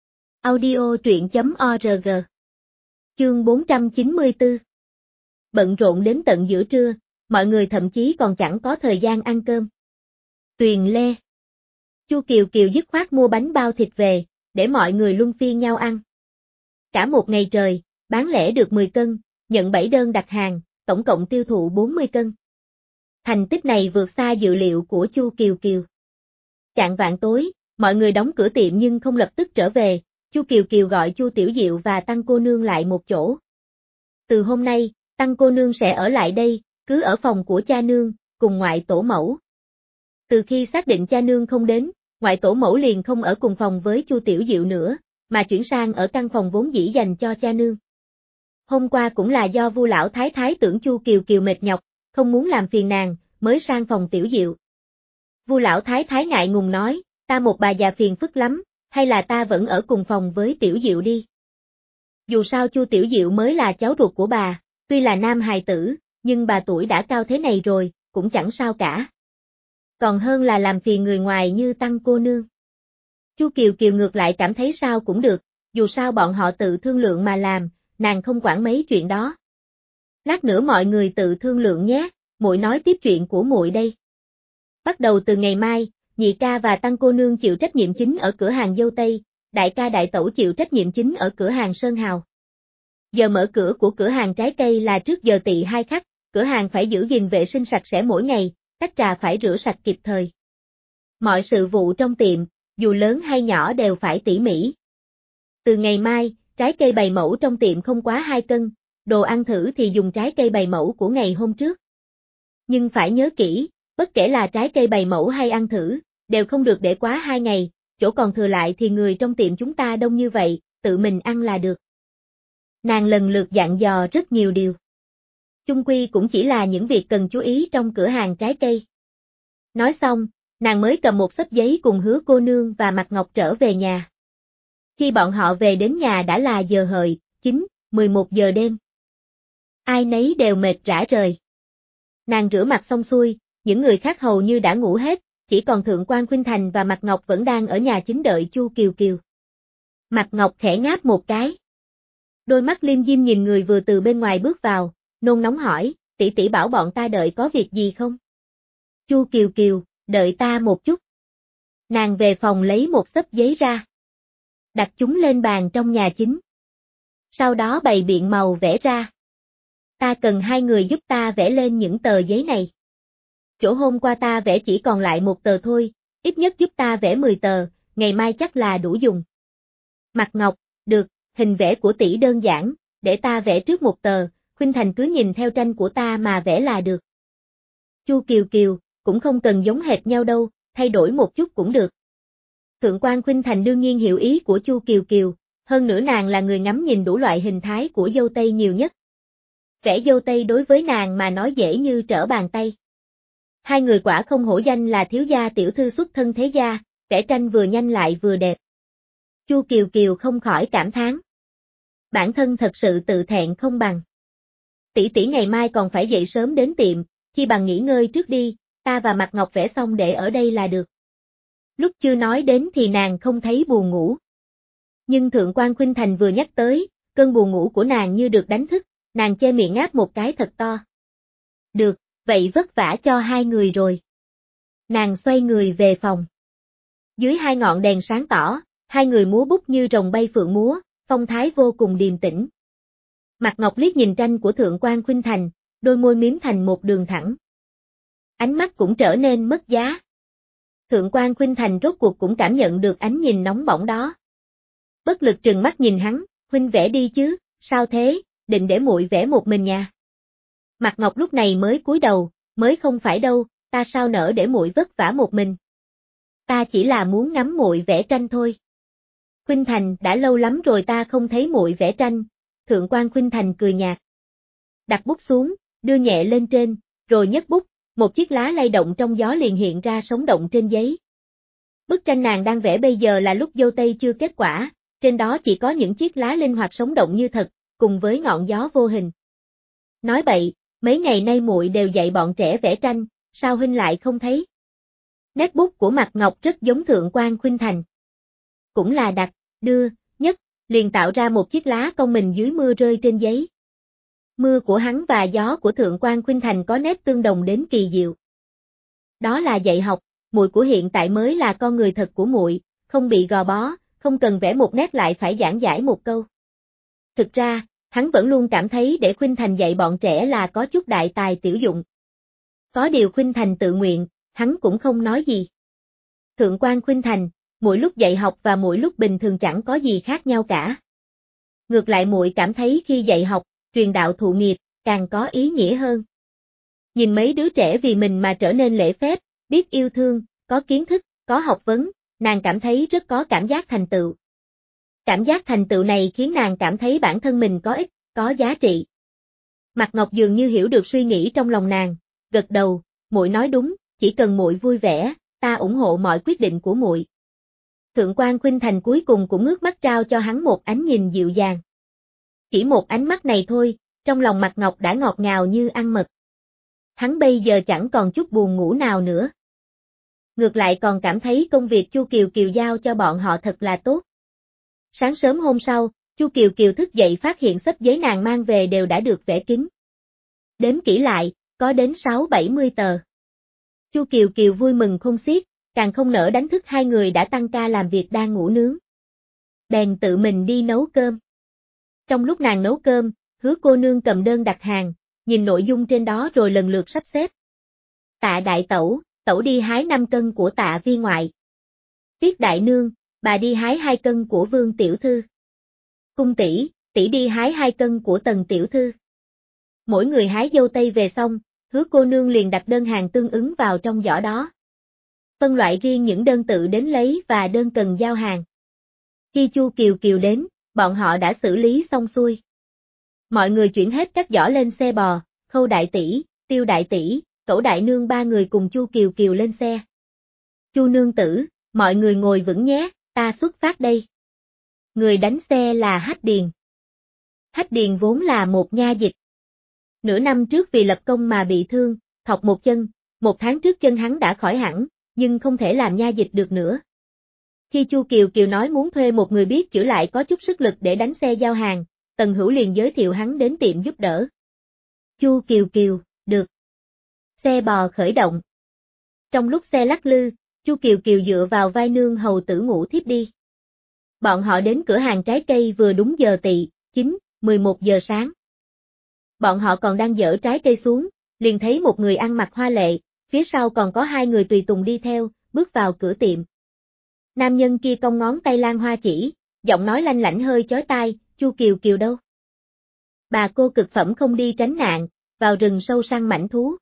Audio truyện chấm org. Chương bốn trăm chín mươi tư. Bận rộn đến tận giữa trưa, mọi người thậm chí còn chẳng có thời gian ăn cơm. Tuyền Lê. Chu Kiều Kiều dứt khoát mua bánh bao thịt về, để mọi người luân phiên nhau ăn. Cả một ngày trời, bán lẻ được mười cân, nhận bảy đơn đặt hàng, tổng cộng tiêu thụ bốn mươi cân. Thành tích này vượt xa dự liệu của Chu Kiều Kiều. Chạng vạng tối, mọi người đóng cửa tiệm nhưng không lập tức trở về, Chu Kiều Kiều gọi Chu Tiểu Diệu và Tăng cô nương lại một chỗ. Từ hôm nay, Tăng cô nương sẽ ở lại đây, cứ ở phòng của cha nương, cùng ngoại tổ mẫu. Từ khi xác định cha nương không đến, ngoại tổ mẫu liền không ở cùng phòng với Chu Tiểu Diệu nữa, mà chuyển sang ở căn phòng vốn dĩ dành cho cha nương. Hôm qua cũng là do Vu lão thái thái tưởng Chu Kiều Kiều mệt nhọc, không muốn làm phiền nàng, mới sang phòng Tiểu Diệu. Vu lão thái thái ngại ngùng nói, ta một bà già phiền phức lắm, hay là ta vẫn ở cùng phòng với Tiểu Diệu đi. Dù sao Chu Tiểu Diệu mới là cháu ruột của bà, tuy là nam hài tử, nhưng bà tuổi đã cao thế này rồi, cũng chẳng sao cả. Còn hơn là làm phiền người ngoài như Tăng cô nương. Chu Kiều Kiều ngược lại cảm thấy sao cũng được, dù sao bọn họ tự thương lượng mà làm, nàng không quản mấy chuyện đó. Lát nữa mọi người tự thương lượng nhé, muội nói tiếp chuyện của muội đây. Bắt đầu từ ngày mai, nhị ca và Tăng cô nương chịu trách nhiệm chính ở cửa hàng Dâu Tây, đại ca đại tẩu chịu trách nhiệm chính ở cửa hàng Sơn Hào. Giờ mở cửa của cửa hàng trái cây là trước giờ tỵ hai khắc, cửa hàng phải giữ gìn vệ sinh sạch sẽ mỗi ngày, tách trà phải rửa sạch kịp thời. Mọi sự vụ trong tiệm, dù lớn hay nhỏ đều phải tỉ mỉ. Từ ngày mai, trái cây bày mẫu trong tiệm không quá hai cân, đồ ăn thử thì dùng trái cây bày mẫu của ngày hôm trước. Nhưng phải nhớ kỹ, bất kể là trái cây bày mẫu hay ăn thử, đều không được để quá hai ngày, chỗ còn thừa lại thì người trong tiệm chúng ta đông như vậy, tự mình ăn là được. Nàng lần lượt dặn dò rất nhiều điều. Chung quy cũng chỉ là những việc cần chú ý trong cửa hàng trái cây. Nói xong, nàng mới cầm một xấp giấy cùng Hứa cô nương và Mạc Ngọc trở về nhà. Khi bọn họ về đến nhà đã là giờ hợi, chín, mười một giờ đêm. Ai nấy đều mệt rã rời. Nàng rửa mặt xong xuôi, những người khác hầu như đã ngủ hết, chỉ còn Thượng quan Khuynh Thành và Mạc Ngọc vẫn đang ở nhà chính đợi Chu Kiều Kiều. Mạc Ngọc khẽ ngáp một cái. Đôi mắt lim dim nhìn người vừa từ bên ngoài bước vào, nôn nóng hỏi, tỷ tỷ bảo bọn ta đợi có việc gì không? Chu Kiều Kiều, đợi ta một chút. Nàng về phòng lấy một xấp giấy ra. Đặt chúng lên bàn trong nhà chính. Sau đó bày biện màu vẽ ra. Ta cần hai người giúp ta vẽ lên những tờ giấy này. Chỗ hôm qua ta vẽ chỉ còn lại một tờ thôi, ít nhất giúp ta vẽ mười tờ, ngày mai chắc là đủ dùng. Mạc Ngọc, được, hình vẽ của tỷ đơn giản, để ta vẽ trước một tờ, Khuynh Thành cứ nhìn theo tranh của ta mà vẽ là được. Chu Kiều Kiều, cũng không cần giống hệt nhau đâu, thay đổi một chút cũng được. Thượng quan Khuynh Thành đương nhiên hiểu ý của Chu Kiều Kiều, hơn nữa nàng là người ngắm nhìn đủ loại hình thái của dâu tây nhiều nhất. Vẽ dâu tây đối với nàng mà nói dễ như trở bàn tay. Hai người quả không hổ danh là thiếu gia tiểu thư xuất thân thế gia, vẽ tranh vừa nhanh lại vừa đẹp. Chu Kiều Kiều không khỏi cảm thán. Bản thân thật sự tự thẹn không bằng. Tỷ tỷ ngày mai còn phải dậy sớm đến tiệm, chi bằng nghỉ ngơi trước đi, ta và Mạc Ngọc vẽ xong để ở đây là được. Lúc chưa nói đến thì nàng không thấy buồn ngủ. Nhưng Thượng quan Khuynh Thành vừa nhắc tới, cơn buồn ngủ của nàng như được đánh thức, nàng che miệng ngáp một cái thật to. Được, vậy vất vả cho hai người rồi. Nàng xoay người về phòng. Dưới hai ngọn đèn sáng tỏ, hai người múa bút như rồng bay phượng múa, phong thái vô cùng điềm tĩnh. Mạc Ngọc liếc nhìn tranh của Thượng quan Khuynh Thành, đôi môi miếm thành một đường thẳng. Ánh mắt cũng trở nên mất giá. Thượng quan Khuynh Thành rốt cuộc cũng cảm nhận được ánh nhìn nóng bỏng đó. Bất lực trừng mắt nhìn hắn, huynh vẽ đi chứ, sao thế, định để muội vẽ một mình nha. Mạc Ngọc lúc này mới cúi đầu, mới không phải đâu, ta sao nỡ để muội vất vả một mình. Ta chỉ là muốn ngắm muội vẽ tranh thôi. Khuynh Thành, đã lâu lắm rồi ta không thấy muội vẽ tranh. Thượng quan Khuynh Thành cười nhạt. Đặt bút xuống, đưa nhẹ lên trên, rồi nhấc bút, một chiếc lá lay động trong gió liền hiện ra sống động trên giấy. Bức tranh nàng đang vẽ bây giờ là lúc dâu tây chưa kết quả, trên đó chỉ có những chiếc lá linh hoạt sống động như thật, cùng với ngọn gió vô hình. Nói bậy, Mấy ngày nay muội đều dạy bọn trẻ vẽ tranh, sao huynh lại không thấy? Nét bút của Mạc Ngọc rất giống Thượng quan Khuynh Thành. Cũng là đặt, đưa, nhất, liền tạo ra một chiếc lá công mình dưới mưa rơi trên giấy. Mưa của hắn và gió của Thượng quan Khuynh Thành có nét tương đồng đến kỳ diệu. Đó là dạy học, muội của hiện tại mới là con người thật của muội, không bị gò bó, không cần vẽ một nét lại phải giảng giải một câu. Thực ra, hắn vẫn luôn cảm thấy để Khuynh Thành dạy bọn trẻ là có chút đại tài tiểu dụng. Có điều Khuynh Thành tự nguyện, hắn cũng không nói gì. Thượng quan Khuynh Thành, mỗi lúc dạy học và mỗi lúc bình thường chẳng có gì khác nhau cả. Ngược lại muội cảm thấy khi dạy học, truyền đạo thụ nghiệp, càng có ý nghĩa hơn. Nhìn mấy đứa trẻ vì mình mà trở nên lễ phép, biết yêu thương, có kiến thức, có học vấn, nàng cảm thấy rất có cảm giác thành tựu. Cảm giác thành tựu này khiến nàng cảm thấy bản thân mình có ích, có giá trị. Mạc Ngọc dường như hiểu được suy nghĩ trong lòng nàng, gật đầu, muội nói đúng, chỉ cần muội vui vẻ, ta ủng hộ mọi quyết định của muội. Thượng quan Khuynh Thành cuối cùng cũng ngước mắt trao cho hắn một ánh nhìn dịu dàng. Chỉ một ánh mắt này thôi, trong lòng Mạc Ngọc đã ngọt ngào như ăn mật. Hắn bây giờ chẳng còn chút buồn ngủ nào nữa. Ngược lại còn cảm thấy công việc Chu Kiều Kiều giao cho bọn họ thật là tốt. Sáng sớm hôm sau, Chu Kiều Kiều thức dậy phát hiện xấp giấy nàng mang về đều đã được vẽ kín. Đếm kỹ lại, có đến sáu bảy mươi tờ. Chu Kiều Kiều vui mừng không xiết, càng không nỡ đánh thức hai người đã tăng ca làm việc đang ngủ nướng. Bèn tự mình đi nấu cơm. Trong lúc nàng nấu cơm, Hứa cô nương cầm đơn đặt hàng, nhìn nội dung trên đó rồi lần lượt sắp xếp. Tạ đại tẩu, tẩu đi hái năm cân của Tạ viên ngoại. Tiết đại nương, bà đi hái hai cân của Vương tiểu thư. Cung tỷ, tỷ đi hái hai cân của Tần tiểu thư. Mỗi người hái dâu tây về xong, Hứa cô nương liền đặt đơn hàng tương ứng vào trong giỏ đó. Phân loại riêng những đơn tự đến lấy và đơn cần giao hàng. Khi Chu Kiều Kiều đến, bọn họ đã xử lý xong xuôi. Mọi người chuyển hết các giỏ lên xe bò, Khâu đại tỷ, Tiêu đại tỷ, Cẩu đại nương ba người cùng Chu Kiều Kiều lên xe. Chu nương tử, mọi người ngồi vững nhé, ta xuất phát đây. Người đánh xe là Hách Điền. Hách Điền vốn là một nha dịch. Nửa năm trước vì lập công mà bị thương, thọc một chân, một tháng trước chân hắn đã khỏi hẳn, nhưng không thể làm nha dịch được nữa. Khi Chu Kiều Kiều nói muốn thuê một người biết chữ lại có chút sức lực để đánh xe giao hàng, Tần Hữu liền giới thiệu hắn đến tiệm giúp đỡ. Chu Kiều Kiều, được. Xe bò khởi động. Trong lúc xe lắc lư, Chu Kiều Kiều dựa vào vai nương hầu tử ngủ thiếp đi. Bọn họ đến cửa hàng trái cây vừa đúng giờ tỵ, chín, mười một giờ sáng. Bọn họ còn đang dỡ trái cây xuống, liền thấy một người ăn mặc hoa lệ, phía sau còn có hai người tùy tùng đi theo, bước vào cửa tiệm. Nam nhân kia cong ngón tay lan hoa chỉ, giọng nói lanh lảnh hơi chói tai, Chu Kiều Kiều đâu? Bà cô cực phẩm không đi tránh nạn, vào rừng sâu săn mãnh thú.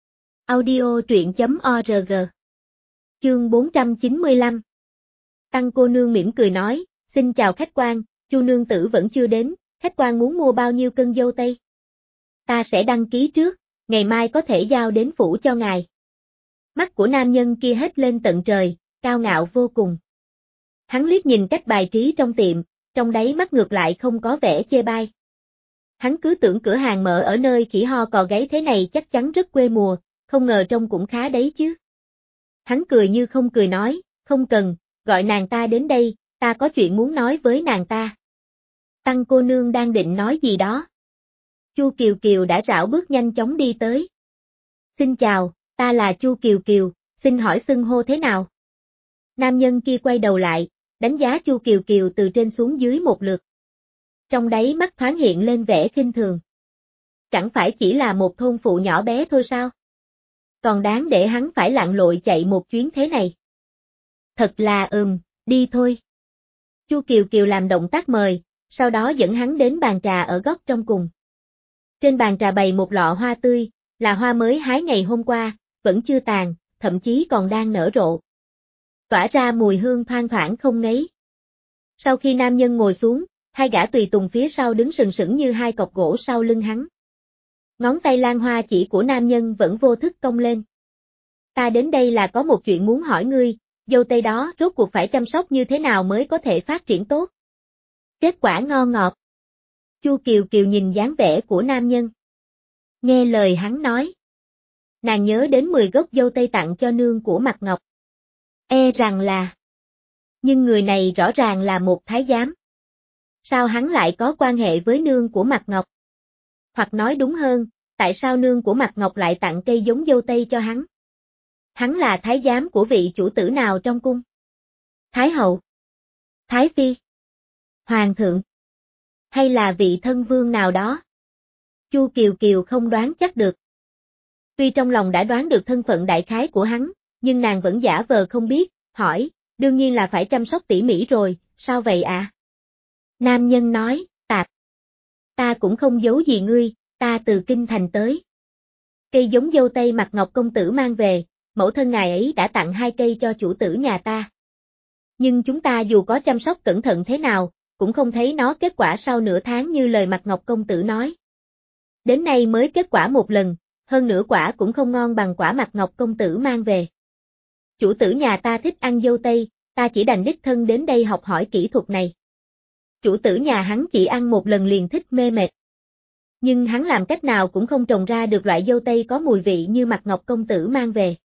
Audio truyện chấm org. Chương bốn trăm chín mươi lăm. Tăng cô nương mỉm cười nói, xin chào khách quan, Chu nương tử vẫn chưa đến, khách quan muốn mua bao nhiêu cân dâu tây? Ta sẽ đăng ký trước, ngày mai có thể giao đến phủ cho ngài. Mắt của nam nhân kia hết lên tận trời, cao ngạo vô cùng. Hắn liếc nhìn cách bài trí trong tiệm, trong đáy mắt ngược lại không có vẻ chê bai. Hắn cứ tưởng cửa hàng mở ở nơi khỉ ho cò gáy thế này chắc chắn rất quê mùa, không ngờ trông cũng khá đấy chứ. Hắn cười như không cười nói, không cần, gọi nàng ta đến đây, ta có chuyện muốn nói với nàng ta. Tăng cô nương đang định nói gì đó. Chu Kiều Kiều đã rảo bước nhanh chóng đi tới. Xin chào, ta là Chu Kiều Kiều, xin hỏi xưng hô thế nào? Nam nhân kia quay đầu lại, đánh giá Chu Kiều Kiều từ trên xuống dưới một lượt. Trong đáy mắt thoáng hiện lên vẻ khinh thường. Chẳng phải chỉ là một thôn phụ nhỏ bé thôi sao? Còn đáng để hắn phải lặn lội chạy một chuyến thế này. Thật là ừm, đi thôi. Chu Kiều Kiều làm động tác mời, sau đó dẫn hắn đến bàn trà ở góc trong cùng. Trên bàn trà bày một lọ hoa tươi, là hoa mới hái ngày hôm qua, vẫn chưa tàn, thậm chí còn đang nở rộ. Tỏa ra mùi hương thoang thoảng không ngấy. Sau khi nam nhân ngồi xuống, hai gã tùy tùng phía sau đứng sừng sững như hai cọc gỗ sau lưng hắn. Ngón tay lan hoa chỉ của nam nhân vẫn vô thức cong lên. Ta đến đây là có một chuyện muốn hỏi ngươi, dâu tây đó rốt cuộc phải chăm sóc như thế nào mới có thể phát triển tốt? Kết quả ngon ngọt. Chu Kiều Kiều nhìn dáng vẻ của nam nhân. Nghe lời hắn nói, nàng nhớ đến mười gốc dâu tây tặng cho nương của Mạc Ngọc. E rằng là... Nhưng người này rõ ràng là một thái giám. Sao hắn lại có quan hệ với nương của Mạc Ngọc? Hoặc nói đúng hơn, tại sao nương của Mạc Ngọc lại tặng cây giống dâu tây cho hắn? Hắn là thái giám của vị chủ tử nào trong cung? Thái hậu? Thái phi? Hoàng thượng? Hay là vị thân vương nào đó? Chu Kiều Kiều không đoán chắc được. Tuy trong lòng đã đoán được thân phận đại khái của hắn, nhưng nàng vẫn giả vờ không biết, hỏi, đương nhiên là phải chăm sóc tỉ mỉ rồi, sao vậy ạ? À? Nam nhân nói, tạp. Ta cũng không giấu gì ngươi, ta từ kinh thành tới. Cây giống dâu tây Mạc Ngọc công tử mang về, mẫu thân ngài ấy đã tặng hai cây cho chủ tử nhà ta. Nhưng chúng ta dù có chăm sóc cẩn thận thế nào, cũng không thấy nó kết quả sau nửa tháng như lời Mạc Ngọc công tử nói. Đến nay mới kết quả một lần, hơn nữa quả cũng không ngon bằng quả Mạc Ngọc công tử mang về. Chủ tử nhà ta thích ăn dâu tây, ta chỉ đành đích thân đến đây học hỏi kỹ thuật này. Chủ tử nhà hắn chỉ ăn một lần liền thích mê mệt. Nhưng hắn làm cách nào cũng không trồng ra được loại dâu tây có mùi vị như Mạc Ngọc công tử mang về.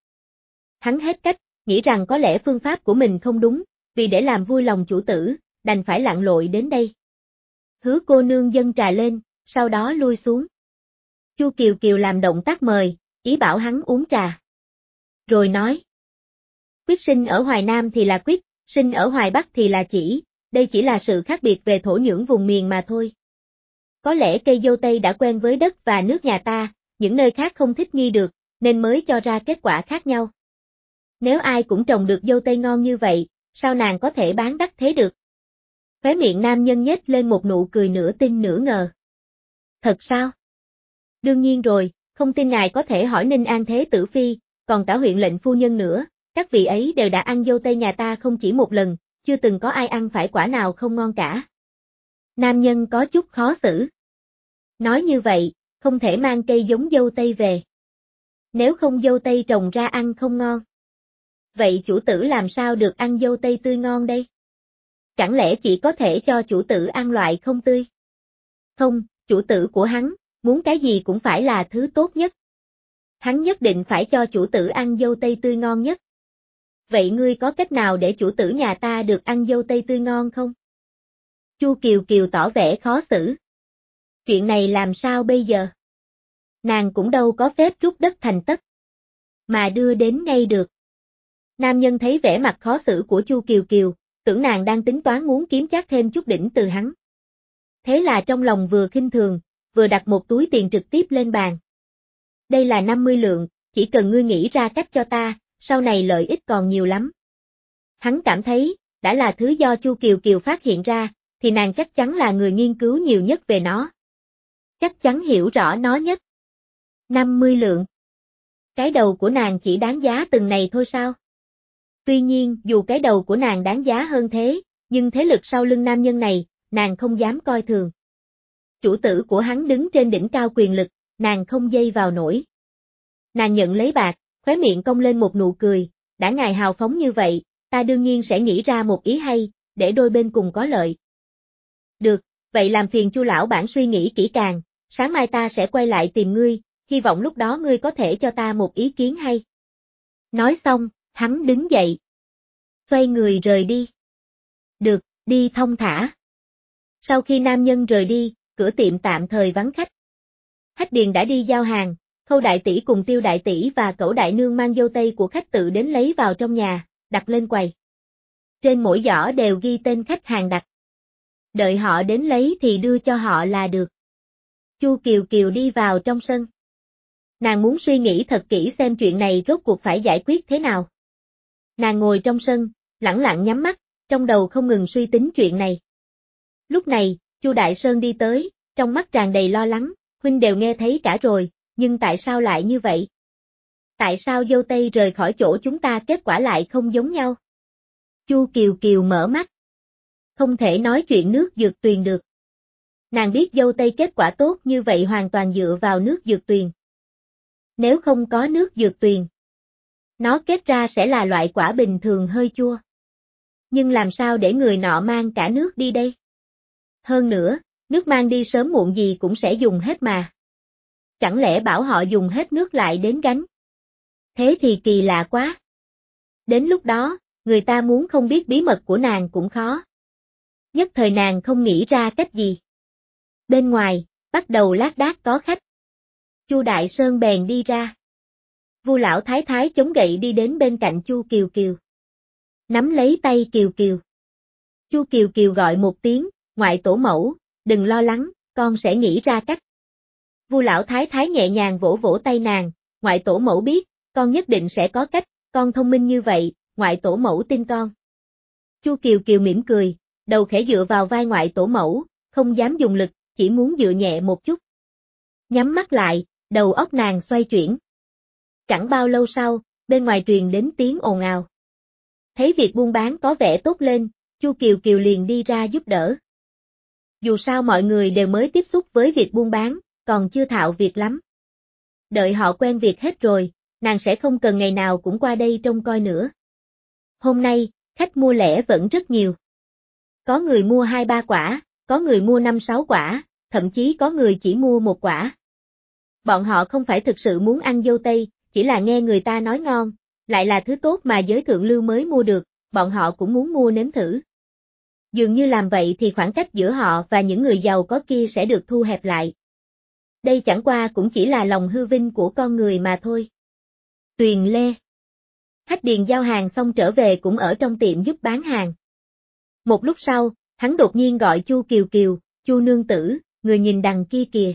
Hắn hết cách, nghĩ rằng có lẽ phương pháp của mình không đúng, vì để làm vui lòng chủ tử, đành phải lặn lội đến đây. Hứa cô nương dâng trà lên, sau đó lui xuống. Chu Kiều Kiều làm động tác mời, ý bảo hắn uống trà. Rồi nói. Quyết sinh ở Hoài Nam thì là quyết, sinh ở Hoài Bắc thì là chỉ, đây chỉ là sự khác biệt về thổ nhưỡng vùng miền mà thôi. Có lẽ cây dâu tây đã quen với đất và nước nhà ta, những nơi khác không thích nghi được, nên mới cho ra kết quả khác nhau. Nếu ai cũng trồng được dâu tây ngon như vậy, sao nàng có thể bán đắt thế được? Khóe miệng nam nhân nhếch lên một nụ cười nửa tin nửa ngờ. Thật sao? Đương nhiên rồi, không tin ngài có thể hỏi Ninh An Thế Tử Phi, còn cả huyện lệnh phu nhân nữa, các vị ấy đều đã ăn dâu tây nhà ta không chỉ một lần, chưa từng có ai ăn phải quả nào không ngon cả. Nam nhân có chút khó xử. Nói như vậy, không thể mang cây giống dâu tây về. Nếu không dâu tây trồng ra ăn không ngon. Vậy chủ tử làm sao được ăn dâu tây tươi ngon đây? Chẳng lẽ chỉ có thể cho chủ tử ăn loại không tươi? Không, chủ tử của hắn, muốn cái gì cũng phải là thứ tốt nhất. Hắn nhất định phải cho chủ tử ăn dâu tây tươi ngon nhất. Vậy ngươi có cách nào để chủ tử nhà ta được ăn dâu tây tươi ngon không? Chu Kiều Kiều tỏ vẻ khó xử. Chuyện này làm sao bây giờ? Nàng cũng đâu có phép rút đất thành tất. Mà đưa đến ngay được. Nam nhân thấy vẻ mặt khó xử của Chu Kiều Kiều, tưởng nàng đang tính toán muốn kiếm chắc thêm chút đỉnh từ hắn. Thế là trong lòng vừa khinh thường, vừa đặt một túi tiền trực tiếp lên bàn. Đây là năm mươi lượng, chỉ cần ngươi nghĩ ra cách cho ta, sau này lợi ích còn nhiều lắm. Hắn cảm thấy, đã là thứ do Chu Kiều Kiều phát hiện ra, thì nàng chắc chắn là người nghiên cứu nhiều nhất về nó. Chắc chắn hiểu rõ nó nhất. năm mươi lượng. Cái đầu của nàng chỉ đáng giá từng này thôi sao? Tuy nhiên, dù cái đầu của nàng đáng giá hơn thế, nhưng thế lực sau lưng nam nhân này, nàng không dám coi thường. Chủ tử của hắn đứng trên đỉnh cao quyền lực, nàng không dây vào nổi. Nàng nhận lấy bạc, khóe miệng cong lên một nụ cười, đã ngài hào phóng như vậy, ta đương nhiên sẽ nghĩ ra một ý hay, để đôi bên cùng có lợi. Được, vậy làm phiền Chu lão bản suy nghĩ kỹ càng, sáng mai ta sẽ quay lại tìm ngươi, hy vọng lúc đó ngươi có thể cho ta một ý kiến hay. Nói xong, hắn đứng dậy. Xoay người rời đi. Được, đi thong thả. Sau khi nam nhân rời đi, cửa tiệm tạm thời vắng khách. Khách điền đã đi giao hàng, Khâu đại tỷ cùng Tiêu đại tỷ và Cẩu đại nương mang dâu tây của khách tự đến lấy vào trong nhà, đặt lên quầy. Trên mỗi giỏ đều ghi tên khách hàng đặt. Đợi họ đến lấy thì đưa cho họ là được. Chu Kiều Kiều đi vào trong sân. Nàng muốn suy nghĩ thật kỹ xem chuyện này rốt cuộc phải giải quyết thế nào. Nàng ngồi trong sân, lẳng lặng nhắm mắt, trong đầu không ngừng suy tính chuyện này. Lúc này, Chu Đại Sơn đi tới, trong mắt tràn đầy lo lắng, huynh đều nghe thấy cả rồi, nhưng tại sao lại như vậy? Tại sao dâu tây rời khỏi chỗ chúng ta kết quả lại không giống nhau? Chu Kiều Kiều mở mắt. Không thể nói chuyện nước dược tuyền được. Nàng biết dâu tây kết quả tốt như vậy hoàn toàn dựa vào nước dược tuyền. Nếu không có nước dược tuyền, nó kết ra sẽ là loại quả bình thường hơi chua. Nhưng làm sao để người nọ mang cả nước đi đây? Hơn nữa, nước mang đi sớm muộn gì cũng sẽ dùng hết mà. Chẳng lẽ bảo họ dùng hết nước lại đến gánh? Thế thì kỳ lạ quá. Đến lúc đó, người ta muốn không biết bí mật của nàng cũng khó. Nhất thời nàng không nghĩ ra cách gì. Bên ngoài, bắt đầu lác đác có khách. Chu Đại Sơn bèn đi ra. Vu lão thái thái chống gậy đi đến bên cạnh Chu Kiều Kiều. Nắm lấy tay Kiều Kiều. Chu Kiều Kiều gọi một tiếng, ngoại tổ mẫu, đừng lo lắng, con sẽ nghĩ ra cách. Vu lão thái thái nhẹ nhàng vỗ vỗ tay nàng, ngoại tổ mẫu biết, con nhất định sẽ có cách, con thông minh như vậy, ngoại tổ mẫu tin con. Chu Kiều Kiều mỉm cười, đầu khẽ dựa vào vai ngoại tổ mẫu, không dám dùng lực, chỉ muốn dựa nhẹ một chút. Nhắm mắt lại, đầu óc nàng xoay chuyển. Chẳng bao lâu sau, bên ngoài truyền đến tiếng ồn ào. Thấy việc buôn bán có vẻ tốt lên, Chu Kiều Kiều liền đi ra giúp đỡ. Dù sao mọi người đều mới tiếp xúc với việc buôn bán, còn chưa thạo việc lắm. Đợi họ quen việc hết rồi, nàng sẽ không cần ngày nào cũng qua đây trông coi nữa. Hôm nay, khách mua lẻ vẫn rất nhiều. Có người mua hai ba quả, có người mua năm sáu quả, thậm chí có người chỉ mua một quả. Bọn họ không phải thực sự muốn ăn dâu tây, chỉ là nghe người ta nói ngon, lại là thứ tốt mà giới thượng lưu mới mua được, bọn họ cũng muốn mua nếm thử. Dường như làm vậy thì khoảng cách giữa họ và những người giàu có kia sẽ được thu hẹp lại. Đây chẳng qua cũng chỉ là lòng hư vinh của con người mà thôi. Tuyền Lê. Hách Điền giao hàng xong trở về cũng ở trong tiệm giúp bán hàng. Một lúc sau, hắn đột nhiên gọi Chu Kiều Kiều, Chu nương tử, người nhìn đằng kia kìa.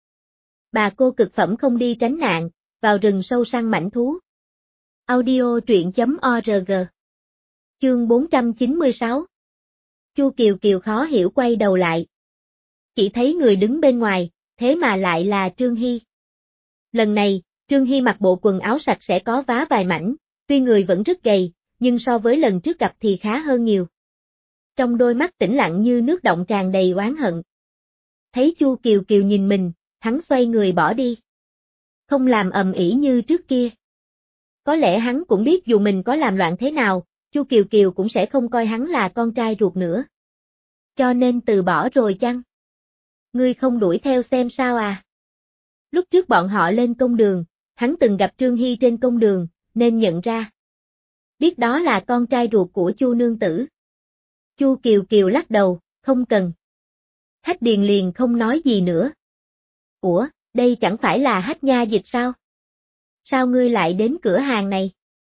Bà cô cực phẩm không đi tránh nạn, vào rừng sâu săn mãnh thú. Audio truyện chấm org. Chương bốn trăm chín mươi sáu. Chu Kiều Kiều khó hiểu quay đầu lại. Chỉ thấy người đứng bên ngoài, thế mà lại là Trương Hy. Lần này, Trương Hy mặc bộ quần áo sạch sẽ có vá vài mảnh, tuy người vẫn rất gầy, nhưng so với lần trước gặp thì khá hơn nhiều. Trong đôi mắt tĩnh lặng như nước động tràn đầy oán hận. Thấy Chu Kiều Kiều nhìn mình, hắn xoay người bỏ đi. Không làm ầm ĩ như trước kia. Có lẽ hắn cũng biết dù mình có làm loạn thế nào, Chu Kiều Kiều cũng sẽ không coi hắn là con trai ruột nữa. Cho nên từ bỏ rồi chăng? Ngươi không đuổi theo xem sao à? Lúc trước bọn họ lên công đường, hắn từng gặp Trương Hy trên công đường, nên nhận ra. Biết đó là con trai ruột của Chu nương tử. Chu Kiều Kiều lắc đầu, không cần. Hách Điền liền không nói gì nữa. Ủa, đây chẳng phải là Hách Nha Dịch sao? Sao ngươi lại đến cửa hàng này?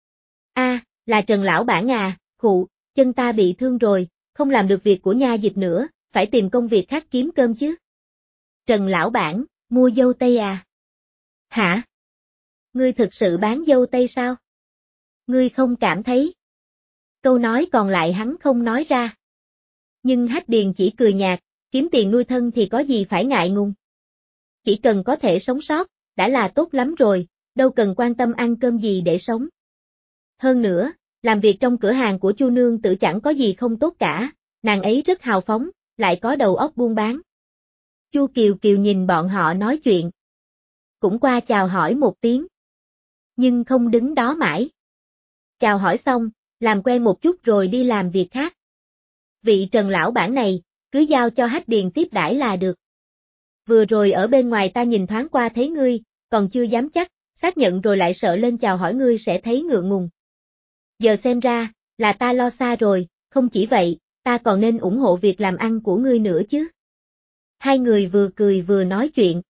A, à, là Trần lão bản à, khụ, chân ta bị thương rồi, không làm được việc của Nha Dịch nữa, phải tìm công việc khác kiếm cơm chứ. Trần lão bản, mua dâu tây à? Hả? Ngươi thực sự bán dâu tây sao? Ngươi không cảm thấy? Câu nói còn lại hắn không nói ra. Nhưng Hách Điền chỉ cười nhạt, kiếm tiền nuôi thân thì có gì phải ngại ngùng. Chỉ cần có thể sống sót, đã là tốt lắm rồi, đâu cần quan tâm ăn cơm gì để sống. Hơn nữa, làm việc trong cửa hàng của Chu nương tử chẳng có gì không tốt cả, nàng ấy rất hào phóng, lại có đầu óc buôn bán. Chu Kiều Kiều nhìn bọn họ nói chuyện. Cũng qua chào hỏi một tiếng. Nhưng không đứng đó mãi. Chào hỏi xong, làm quen một chút rồi đi làm việc khác. Vị Trần lão bản này, cứ giao cho Hách Điền tiếp đãi là được. Vừa rồi ở bên ngoài ta nhìn thoáng qua thấy ngươi, còn chưa dám chắc, xác nhận rồi lại sợ lên chào hỏi ngươi sẽ thấy ngượng ngùng. Giờ xem ra, là ta lo xa rồi, không chỉ vậy, ta còn nên ủng hộ việc làm ăn của ngươi nữa chứ. Hai người vừa cười vừa nói chuyện.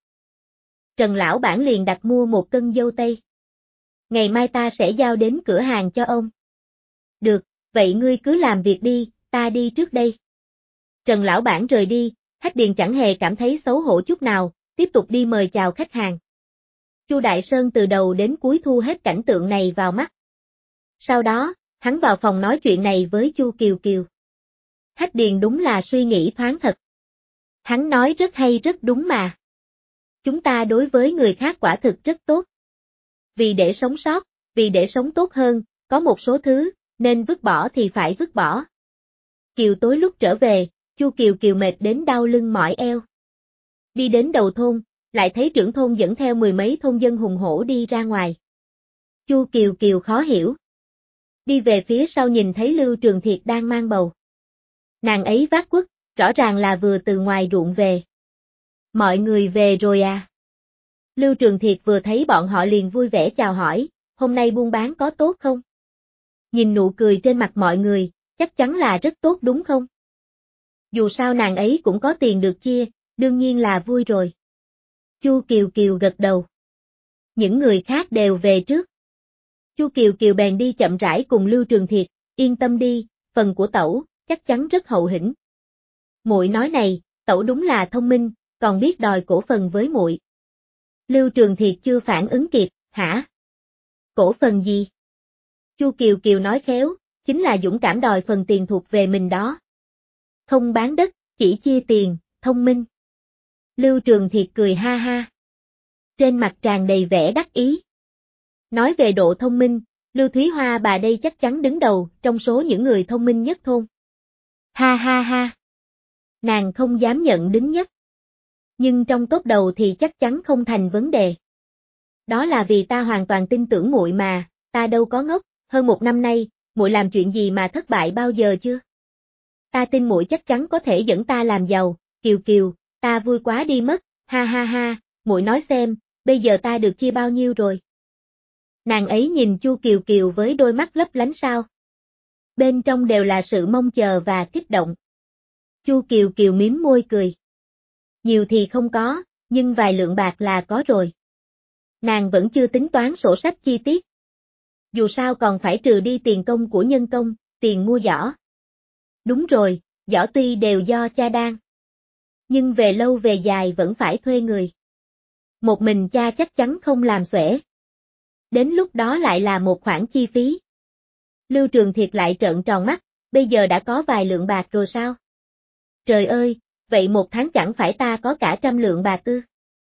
Trần lão bản liền đặt mua một cân dâu tây. Ngày mai ta sẽ giao đến cửa hàng cho ông. Được, vậy ngươi cứ làm việc đi, ta đi trước đây. Trần lão bản rời đi, Hách Điền chẳng hề cảm thấy xấu hổ chút nào, tiếp tục đi mời chào khách hàng. Chu Đại Sơn từ đầu đến cuối thu hết cảnh tượng này vào mắt. Sau đó, hắn vào phòng nói chuyện này với Chu Kiều Kiều. Hách Điền đúng là suy nghĩ thoáng thật. Hắn nói rất hay rất đúng mà. Chúng ta đối với người khác quả thực rất tốt. Vì để sống sót, vì để sống tốt hơn, có một số thứ, nên vứt bỏ thì phải vứt bỏ. Chiều tối lúc trở về, Chu Kiều Kiều mệt đến đau lưng mỏi eo. Đi đến đầu thôn, lại thấy trưởng thôn dẫn theo mười mấy thôn dân hùng hổ đi ra ngoài. Chu Kiều Kiều khó hiểu. Đi về phía sau nhìn thấy Lưu Trường Thiệt đang mang bầu. Nàng ấy vác quất, rõ ràng là vừa từ ngoài ruộng về. Mọi người về rồi à? Lưu Trường Thiệt vừa thấy bọn họ liền vui vẻ chào hỏi, hôm nay buôn bán có tốt không? Nhìn nụ cười trên mặt mọi người, chắc chắn là rất tốt đúng không? Dù sao nàng ấy cũng có tiền được chia, đương nhiên là vui rồi. Chu Kiều Kiều gật đầu. Những người khác đều về trước. Chu Kiều Kiều bèn đi chậm rãi cùng Lưu Trường Thiệt, yên tâm đi, phần của tẩu, chắc chắn rất hậu hĩnh. Muội nói này, tẩu đúng là thông minh, còn biết đòi cổ phần với muội. Lưu Trường Thiệt chưa phản ứng kịp, hả? Cổ phần gì? Chu Kiều Kiều nói khéo, chính là dũng cảm đòi phần tiền thuộc về mình đó. Không bán đất, chỉ chia tiền, thông minh. Lưu Trường Thiệt cười ha ha. Trên mặt tràn đầy vẻ đắc ý. Nói về độ thông minh, Lưu Thúy Hoa bà đây chắc chắn đứng đầu trong số những người thông minh nhất thôn. Ha ha ha. Nàng không dám nhận đứng nhất. Nhưng trong top đầu thì chắc chắn không thành vấn đề. Đó là vì ta hoàn toàn tin tưởng muội mà, ta đâu có ngốc, hơn một năm nay, muội làm chuyện gì mà thất bại bao giờ chưa? Ta tin muội chắc chắn có thể dẫn ta làm giàu, Kiều Kiều, ta vui quá đi mất, ha ha ha, muội nói xem, bây giờ ta được chia bao nhiêu rồi? Nàng ấy nhìn Chu Kiều Kiều với đôi mắt lấp lánh sao. Bên trong đều là sự mong chờ và kích động. Chu Kiều Kiều mím môi cười. Nhiều thì không có, nhưng vài lượng bạc là có rồi. Nàng vẫn chưa tính toán sổ sách chi tiết. Dù sao còn phải trừ đi tiền công của nhân công, tiền mua giỏ. Đúng rồi, giỏ tuy đều do cha đan. Nhưng về lâu về dài vẫn phải thuê người. Một mình cha chắc chắn không làm xuể. Đến lúc đó lại là một khoản chi phí. Lưu Trường Thiệt lại trợn tròn mắt, bây giờ đã có vài lượng bạc rồi sao? Trời ơi, vậy một tháng chẳng phải ta có cả trăm lượng bạc ư?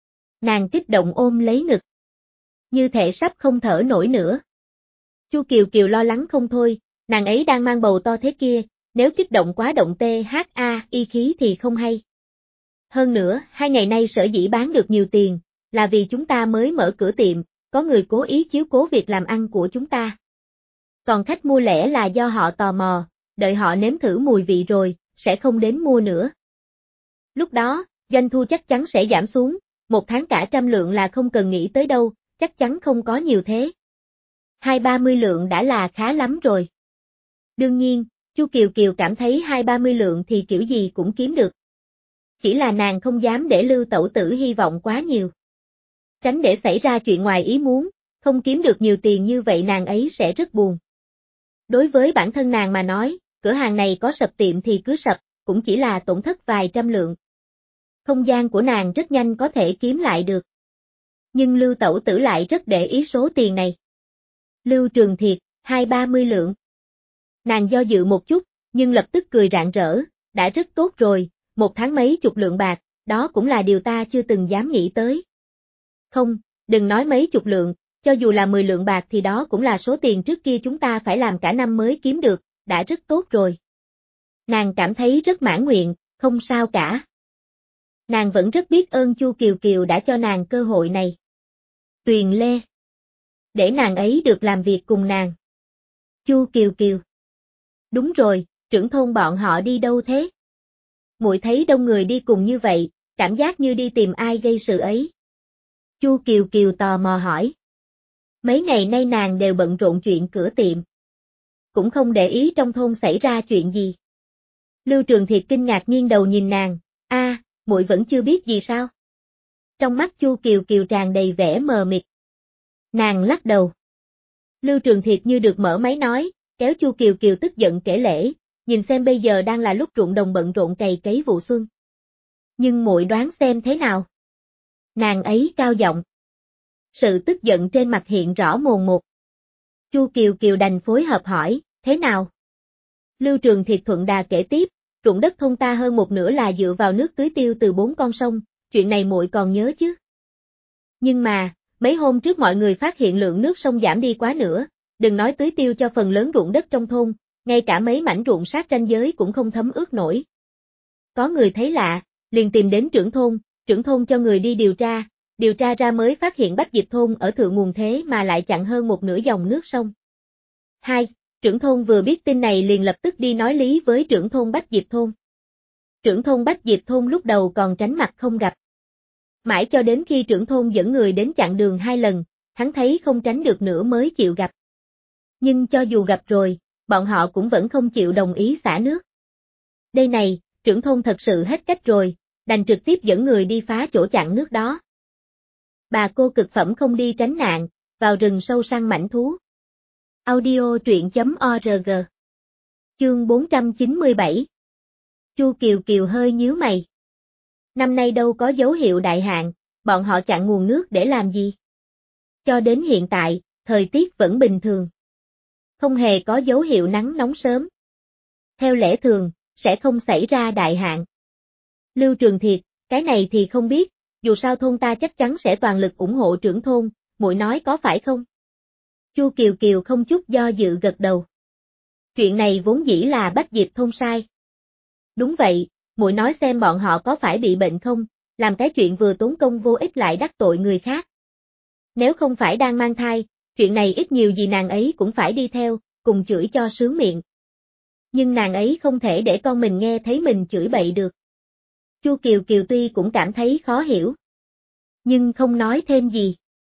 Nàng kích động ôm lấy ngực. Như thể sắp không thở nổi nữa. Chu Kiều Kiều lo lắng không thôi, nàng ấy đang mang bầu to thế kia, nếu kích động quá động tê hát a y khí thì không hay. Hơn nữa, hai ngày nay sở dĩ bán được nhiều tiền, là vì chúng ta mới mở cửa tiệm, có người cố ý chiếu cố việc làm ăn của chúng ta. Còn khách mua lẻ là do họ tò mò, đợi họ nếm thử mùi vị rồi, sẽ không đến mua nữa. Lúc đó, doanh thu chắc chắn sẽ giảm xuống, một tháng cả trăm lượng là không cần nghĩ tới đâu, chắc chắn không có nhiều thế. Hai ba mươi lượng đã là khá lắm rồi. Đương nhiên, Chu Kiều Kiều cảm thấy hai ba mươi lượng thì kiểu gì cũng kiếm được. Chỉ là nàng không dám để Lưu tẩu tử hy vọng quá nhiều. Tránh để xảy ra chuyện ngoài ý muốn, không kiếm được nhiều tiền như vậy nàng ấy sẽ rất buồn. Đối với bản thân nàng mà nói, cửa hàng này có sập tiệm thì cứ sập, cũng chỉ là tổn thất vài trăm lượng. Không gian của nàng rất nhanh có thể kiếm lại được. Nhưng Lưu tẩu tử lại rất để ý số tiền này. Lưu Trường Thiệt, hai ba mươi lượng. Nàng do dự một chút, nhưng lập tức cười rạng rỡ, đã rất tốt rồi, một tháng mấy chục lượng bạc, đó cũng là điều ta chưa từng dám nghĩ tới. Không, đừng nói mấy chục lượng, cho dù là mười lượng bạc thì đó cũng là số tiền trước kia chúng ta phải làm cả năm mới kiếm được, đã rất tốt rồi. Nàng cảm thấy rất mãn nguyện, không sao cả. Nàng vẫn rất biết ơn Chu Kiều Kiều đã cho nàng cơ hội này. Tuyền Lê. Để nàng ấy được làm việc cùng nàng. Chu Kiều Kiều. Đúng rồi, trưởng thôn bọn họ đi đâu thế? Muội thấy đông người đi cùng như vậy, cảm giác như đi tìm ai gây sự ấy. Chu Kiều Kiều tò mò hỏi. Mấy ngày nay nàng đều bận rộn chuyện cửa tiệm. Cũng không để ý trong thôn xảy ra chuyện gì. Lưu Trường Thiệt kinh ngạc nghiêng đầu nhìn nàng, a, à, muội vẫn chưa biết gì sao? Trong mắt Chu Kiều Kiều tràn đầy vẻ mờ mịt. Nàng lắc đầu. Lưu Trường Thiệt như được mở máy nói, kéo Chu Kiều Kiều tức giận kể lể, nhìn xem bây giờ đang là lúc ruộng đồng bận rộn cày cấy vụ xuân. Nhưng muội đoán xem thế nào? Nàng ấy cao giọng. Sự tức giận trên mặt hiện rõ mồn một. Chu Kiều Kiều đành phối hợp hỏi, thế nào? Lưu Trường Thiệt thuận đà kể tiếp, ruộng đất thôn ta hơn một nửa là dựa vào nước tưới tiêu từ bốn con sông, chuyện này muội còn nhớ chứ? Nhưng mà, mấy hôm trước mọi người phát hiện lượng nước sông giảm đi quá nữa, đừng nói tưới tiêu cho phần lớn ruộng đất trong thôn, ngay cả mấy mảnh ruộng sát ranh giới cũng không thấm ướt nổi. Có người thấy lạ, liền tìm đến trưởng thôn, trưởng thôn cho người đi điều tra, điều tra ra mới phát hiện Bách Diệp thôn ở thượng nguồn thế mà lại chặn hơn một nửa dòng nước sông. Hai, trưởng thôn vừa biết tin này liền lập tức đi nói lý với trưởng thôn Bách Diệp thôn. Trưởng thôn Bách Diệp thôn lúc đầu còn tránh mặt không gặp. Mãi cho đến khi trưởng thôn dẫn người đến chặn đường hai lần, hắn thấy không tránh được nữa mới chịu gặp. Nhưng cho dù gặp rồi, bọn họ cũng vẫn không chịu đồng ý xả nước. Đây này, trưởng thôn thật sự hết cách rồi, đành trực tiếp dẫn người đi phá chỗ chặn nước đó. Bà cô cực phẩm không đi tránh nạn, vào rừng sâu săn mãnh thú. Audio truyện chấm org. Chương bốn trăm chín mươi bảy. Chu Kiều Kiều hơi nhíu mày. Năm nay đâu có dấu hiệu đại hạn, bọn họ chặn nguồn nước để làm gì? Cho đến hiện tại, thời tiết vẫn bình thường. Không hề có dấu hiệu nắng nóng sớm. Theo lẽ thường, sẽ không xảy ra đại hạn. Lưu Trường Thiệt, cái này thì không biết, dù sao thôn ta chắc chắn sẽ toàn lực ủng hộ trưởng thôn, muội nói có phải không? Chu Kiều Kiều không chút do dự gật đầu. Chuyện này vốn dĩ là Bách Diệp thôn sai. Đúng vậy, muội nói xem bọn họ có phải bị bệnh không, làm cái chuyện vừa tốn công vô ích lại đắc tội người khác. Nếu không phải đang mang thai, chuyện này ít nhiều gì nàng ấy cũng phải đi theo, cùng chửi cho sướng miệng. Nhưng nàng ấy không thể để con mình nghe thấy mình chửi bậy được. Chu Kiều Kiều tuy cũng cảm thấy khó hiểu, nhưng không nói thêm gì.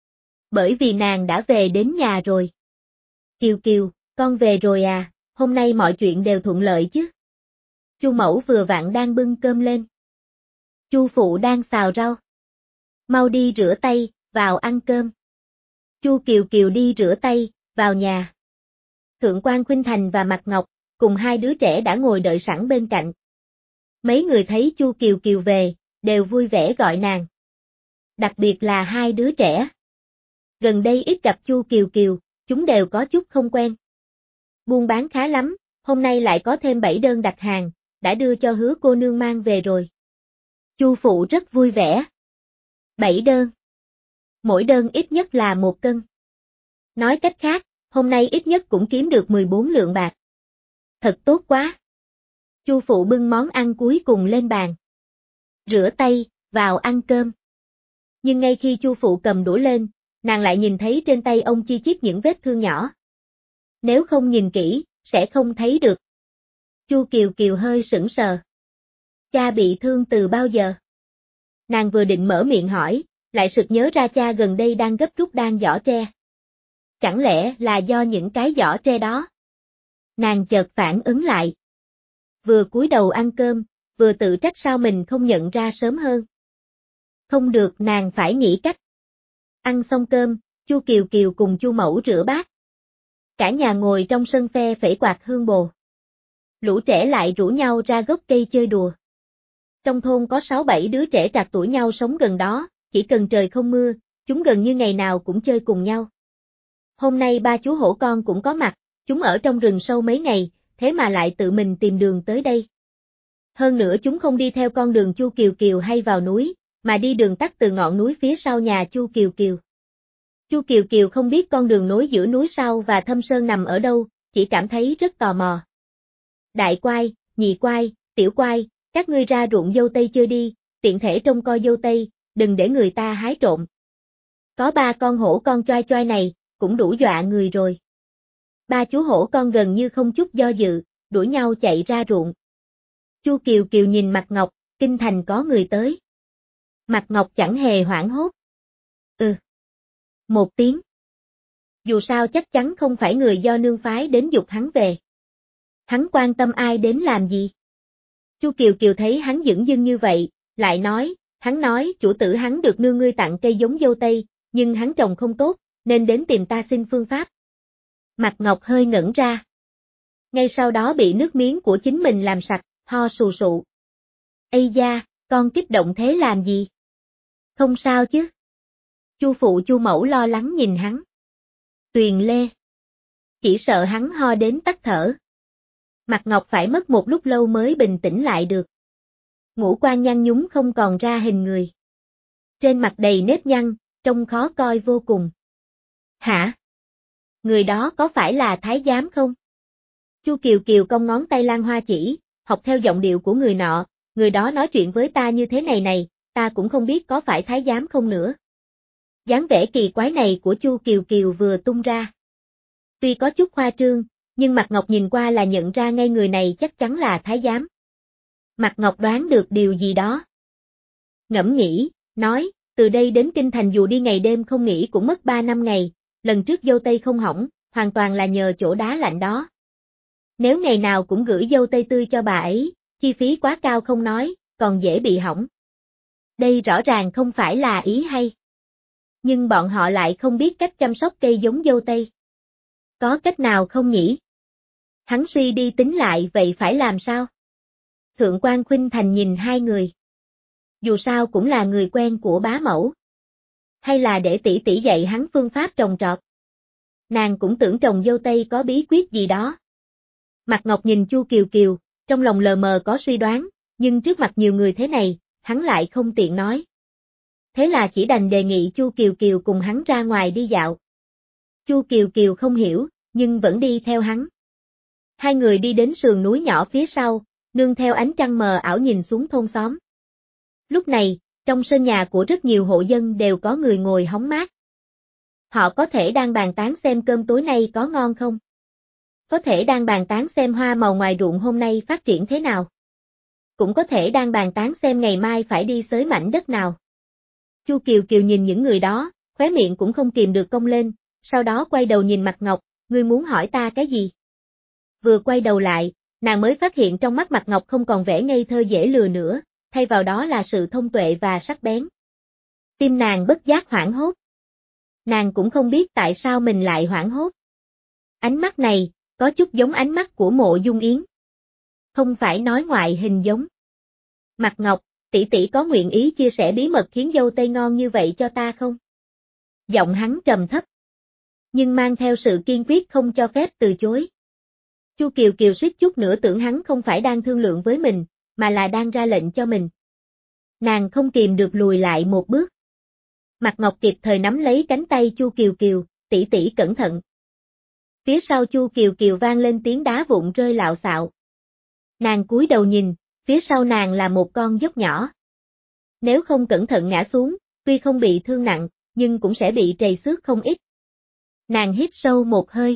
Bởi vì nàng đã về đến nhà rồi. Kiều Kiều, con về rồi à, hôm nay mọi chuyện đều thuận lợi chứ? Chu Mẫu vừa vặn đang bưng cơm lên. Chu Phụ đang xào rau. Mau đi rửa tay, vào ăn cơm. Chu Kiều Kiều đi rửa tay, vào nhà. Thượng quan Khuynh Thành và Mạc Ngọc, cùng hai đứa trẻ đã ngồi đợi sẵn bên cạnh. Mấy người thấy Chu Kiều Kiều về, đều vui vẻ gọi nàng. Đặc biệt là hai đứa trẻ. Gần đây ít gặp Chu Kiều Kiều, chúng đều có chút không quen. Buôn bán khá lắm, hôm nay lại có thêm bảy đơn đặt hàng, đã đưa cho Hứa cô nương mang về rồi. Chu Phụ rất vui vẻ. Bảy đơn. Mỗi đơn ít nhất là một cân. Nói cách khác, hôm nay ít nhất cũng kiếm được mười bốn lượng bạc. Thật tốt quá. Chu Phụ bưng món ăn cuối cùng lên bàn. Rửa tay, vào ăn cơm. Nhưng ngay khi Chu Phụ cầm đũa lên, nàng lại nhìn thấy trên tay ông chi chít những vết thương nhỏ. Nếu không nhìn kỹ, sẽ không thấy được. Chu Kiều Kiều hơi sững sờ. Cha bị thương từ bao giờ? Nàng vừa định mở miệng hỏi, lại sực nhớ ra cha gần đây đang gấp rút đan giỏ tre. Chẳng lẽ là do những cái giỏ tre đó? Nàng chợt phản ứng lại. Vừa cúi đầu ăn cơm, vừa tự trách sao mình không nhận ra sớm hơn. Không được, nàng phải nghĩ cách. Ăn xong cơm, Chu Kiều Kiều cùng Chu Mẫu rửa bát. Cả nhà ngồi trong sân phe phẩy quạt hương bồ. Lũ trẻ lại rủ nhau ra gốc cây chơi đùa. Trong thôn có sáu bảy đứa trẻ trạc tuổi nhau sống gần đó, chỉ cần trời không mưa, chúng gần như ngày nào cũng chơi cùng nhau. Hôm nay ba chú hổ con cũng có mặt, chúng ở trong rừng sâu mấy ngày, thế mà lại tự mình tìm đường tới đây. Hơn nữa chúng không đi theo con đường Chu Kiều Kiều hay vào núi, mà đi đường tắt từ ngọn núi phía sau nhà Chu Kiều Kiều. Chu Kiều Kiều không biết con đường nối giữa núi sau và thâm sơn nằm ở đâu, chỉ cảm thấy rất tò mò. Đại quai, nhị quai, tiểu quai, các ngươi ra ruộng dâu tây chơi đi, tiện thể trông coi dâu tây, đừng để người ta hái trộm. Có ba con hổ con choai choai này, cũng đủ dọa người rồi. Ba chú hổ con gần như không chút do dự, đuổi nhau chạy ra ruộng. Chu Kiều Kiều nhìn Mạc Ngọc, kinh thành có người tới. Mạc Ngọc chẳng hề hoảng hốt. Ừ. Một tiếng. Dù sao chắc chắn không phải người do nương phái đến giục hắn về. Hắn quan tâm ai đến làm gì? Chu Kiều Kiều thấy hắn dửng dưng như vậy, lại nói, hắn nói chủ tử hắn được nương ngươi tặng cây giống dâu tây, nhưng hắn trồng không tốt, nên đến tìm ta xin phương pháp. Mạc Ngọc hơi ngẩn ra. Ngay sau đó bị nước miếng của chính mình làm sặc, ho sù sụ. Ây da, con kích động thế làm gì? Không sao chứ? Chu Phụ Chu Mẫu lo lắng nhìn hắn. Tuyền Lê. Chỉ sợ hắn ho đến tắt thở. Mạc Ngọc phải mất một lúc lâu mới bình tĩnh lại được. Ngũ quan nhăn nhúm không còn ra hình người. Trên mặt đầy nếp nhăn, trông khó coi vô cùng. Hả? Người đó có phải là thái giám không? Chu Kiều Kiều cong ngón tay Lan Hoa chỉ, học theo giọng điệu của người nọ, người đó nói chuyện với ta như thế này này, ta cũng không biết có phải thái giám không nữa. Dáng vẻ kỳ quái này của Chu Kiều Kiều vừa tung ra. Tuy có chút khoa trương, nhưng Mạc Ngọc nhìn qua là nhận ra ngay người này chắc chắn là thái giám. Mạc Ngọc đoán được điều gì đó. Ngẫm nghĩ, nói, từ đây đến Kinh Thành dù đi ngày đêm không nghỉ cũng mất ba năm ngày, lần trước dâu tây không hỏng, hoàn toàn là nhờ chỗ đá lạnh đó. Nếu ngày nào cũng gửi dâu tây tươi cho bà ấy, chi phí quá cao không nói, còn dễ bị hỏng. Đây rõ ràng không phải là ý hay. Nhưng bọn họ lại không biết cách chăm sóc cây giống dâu tây. Có cách nào không nhỉ? Hắn suy đi tính lại vậy phải làm sao? Thượng quan Khuynh Thành nhìn hai người. Dù sao cũng là người quen của bá mẫu. Hay là để tỷ tỷ dạy hắn phương pháp trồng trọt. Nàng cũng tưởng trồng dâu tây có bí quyết gì đó. Mạc Ngọc nhìn Chu Kiều Kiều, trong lòng lờ mờ có suy đoán, nhưng trước mặt nhiều người thế này, hắn lại không tiện nói. Thế là chỉ đành đề nghị Chu Kiều Kiều cùng hắn ra ngoài đi dạo. Chu Kiều Kiều không hiểu, nhưng vẫn đi theo hắn. Hai người đi đến sườn núi nhỏ phía sau, nương theo ánh trăng mờ ảo nhìn xuống thôn xóm. Lúc này, trong sân nhà của rất nhiều hộ dân đều có người ngồi hóng mát. Họ có thể đang bàn tán xem cơm tối nay có ngon không? Có thể đang bàn tán xem hoa màu ngoài ruộng hôm nay phát triển thế nào? Cũng có thể đang bàn tán xem ngày mai phải đi xới mảnh đất nào. Chu Kiều Kiều nhìn những người đó, khóe miệng cũng không kìm được cong lên, sau đó quay đầu nhìn Mạc Ngọc, ngươi muốn hỏi ta cái gì? Vừa quay đầu lại, nàng mới phát hiện trong mắt Mạc Ngọc không còn vẻ ngây thơ dễ lừa nữa, thay vào đó là sự thông tuệ và sắc bén. Tim nàng bất giác hoảng hốt. Nàng cũng không biết tại sao mình lại hoảng hốt. Ánh mắt này, có chút giống ánh mắt của Mộ Dung Yến. Không phải nói ngoại hình giống. Mạc Ngọc, tỷ tỷ có nguyện ý chia sẻ bí mật khiến dâu tây ngon như vậy cho ta không? Giọng hắn trầm thấp. Nhưng mang theo sự kiên quyết không cho phép từ chối. Chu Kiều Kiều suýt chút nữa tưởng hắn không phải đang thương lượng với mình, mà là đang ra lệnh cho mình. Nàng không kìm được lùi lại một bước. Mạc Ngọc kịp thời nắm lấy cánh tay Chu Kiều Kiều, tỷ tỷ cẩn thận. Phía sau Chu Kiều Kiều vang lên tiếng đá vụn rơi lạo xạo. Nàng cúi đầu nhìn, phía sau nàng là một con dốc nhỏ. Nếu không cẩn thận ngã xuống, tuy không bị thương nặng, nhưng cũng sẽ bị trầy xước không ít. Nàng hít sâu một hơi.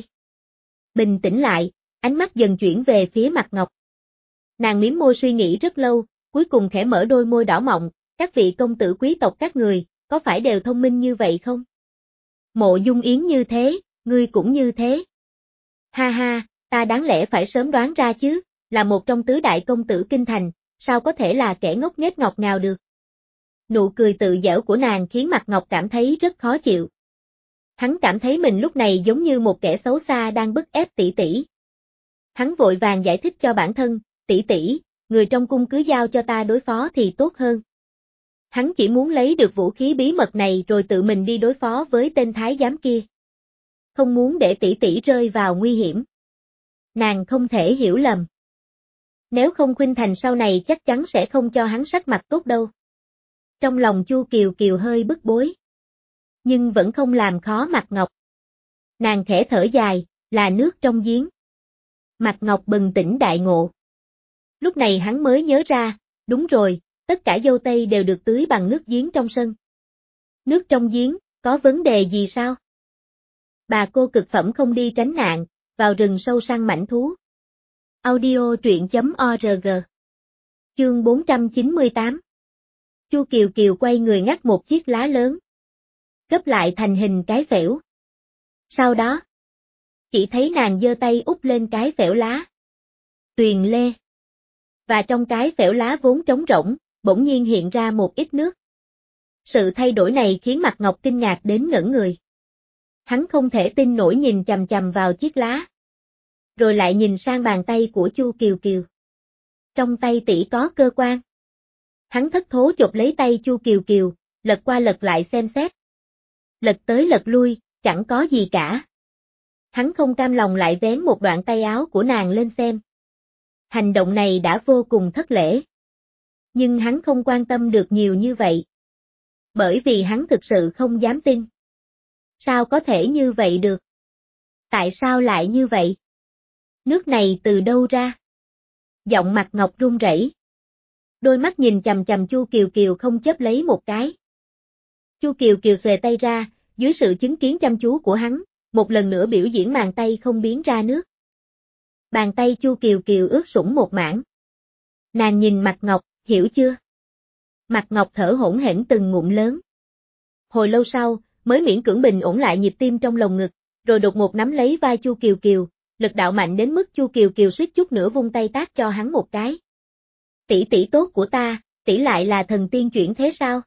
Bình tĩnh lại, ánh mắt dần chuyển về phía Mạc Ngọc. Nàng mím môi suy nghĩ rất lâu, cuối cùng khẽ mở đôi môi đỏ mọng, các vị công tử quý tộc các người, có phải đều thông minh như vậy không? Mộ Dung Yến như thế, ngươi cũng như thế. Ha ha, ta đáng lẽ phải sớm đoán ra chứ, là một trong tứ đại công tử kinh thành, sao có thể là kẻ ngốc nghếch ngọt ngào được. Nụ cười tự giễu của nàng khiến Mạc Ngọc cảm thấy rất khó chịu. Hắn cảm thấy mình lúc này giống như một kẻ xấu xa đang bức ép tỷ tỷ. Hắn vội vàng giải thích cho bản thân, tỷ tỷ, người trong cung cứ giao cho ta đối phó thì tốt hơn. Hắn chỉ muốn lấy được vũ khí bí mật này rồi tự mình đi đối phó với tên thái giám kia. Không muốn để tỷ tỷ rơi vào nguy hiểm. Nàng không thể hiểu lầm. Nếu không Khuynh Thành sau này chắc chắn sẽ không cho hắn sắc mặt tốt đâu. Trong lòng Chu Kiều Kiều hơi bức bối. Nhưng vẫn không làm khó Mạc Ngọc. Nàng khẽ thở dài, là nước trong giếng. Mạc Ngọc bừng tỉnh đại ngộ. Lúc này hắn mới nhớ ra, đúng rồi, tất cả dâu tây đều được tưới bằng nước giếng trong sân. Nước trong giếng, có vấn đề gì sao? Bà cô cực phẩm không đi tránh nạn, vào rừng sâu săn mãnh thú. Audio truyện chấm org. Chương bốn trăm chín mươi tám. Chu Kiều Kiều quay người ngắt một chiếc lá lớn. Gấp lại thành hình cái phễu. Sau đó, chỉ thấy nàng giơ tay úp lên cái phễu lá. Tuyền lê. Và trong cái phễu lá vốn trống rỗng, bỗng nhiên hiện ra một ít nước. Sự thay đổi này khiến Mạc Ngọc kinh ngạc đến ngẩn người. Hắn không thể tin nổi nhìn chằm chằm vào chiếc lá. Rồi lại nhìn sang bàn tay của Chu Kiều Kiều. Trong tay tỷ có cơ quan. Hắn thất thố chộp lấy tay Chu Kiều Kiều, lật qua lật lại xem xét. Lật tới lật lui, chẳng có gì cả. Hắn không cam lòng lại vén một đoạn tay áo của nàng lên xem. Hành động này đã vô cùng thất lễ. Nhưng hắn không quan tâm được nhiều như vậy. Bởi vì hắn thực sự không dám tin. Sao có thể như vậy được? Tại sao lại như vậy? Nước này từ đâu ra? Giọng Mạc Ngọc run rẩy. Đôi mắt nhìn chằm chằm Chu Kiều Kiều không chớp lấy một cái. Chu Kiều Kiều xuề tay ra, dưới sự chứng kiến chăm chú của hắn, một lần nữa biểu diễn màn tay không biến ra nước. Bàn tay Chu Kiều Kiều ướt sũng một mảng. Nàng nhìn Mạc Ngọc, hiểu chưa? Mạc Ngọc thở hổn hển từng ngụm lớn. Hồi lâu sau, mới miễn cưỡng bình ổn lại nhịp tim trong lồng ngực, rồi đột ngột nắm lấy vai Chu Kiều Kiều, lực đạo mạnh đến mức Chu Kiều Kiều suýt chút nữa vung tay tát cho hắn một cái. Tỷ tỷ tốt của ta, tỷ lại là thần tiên chuyển thế sao?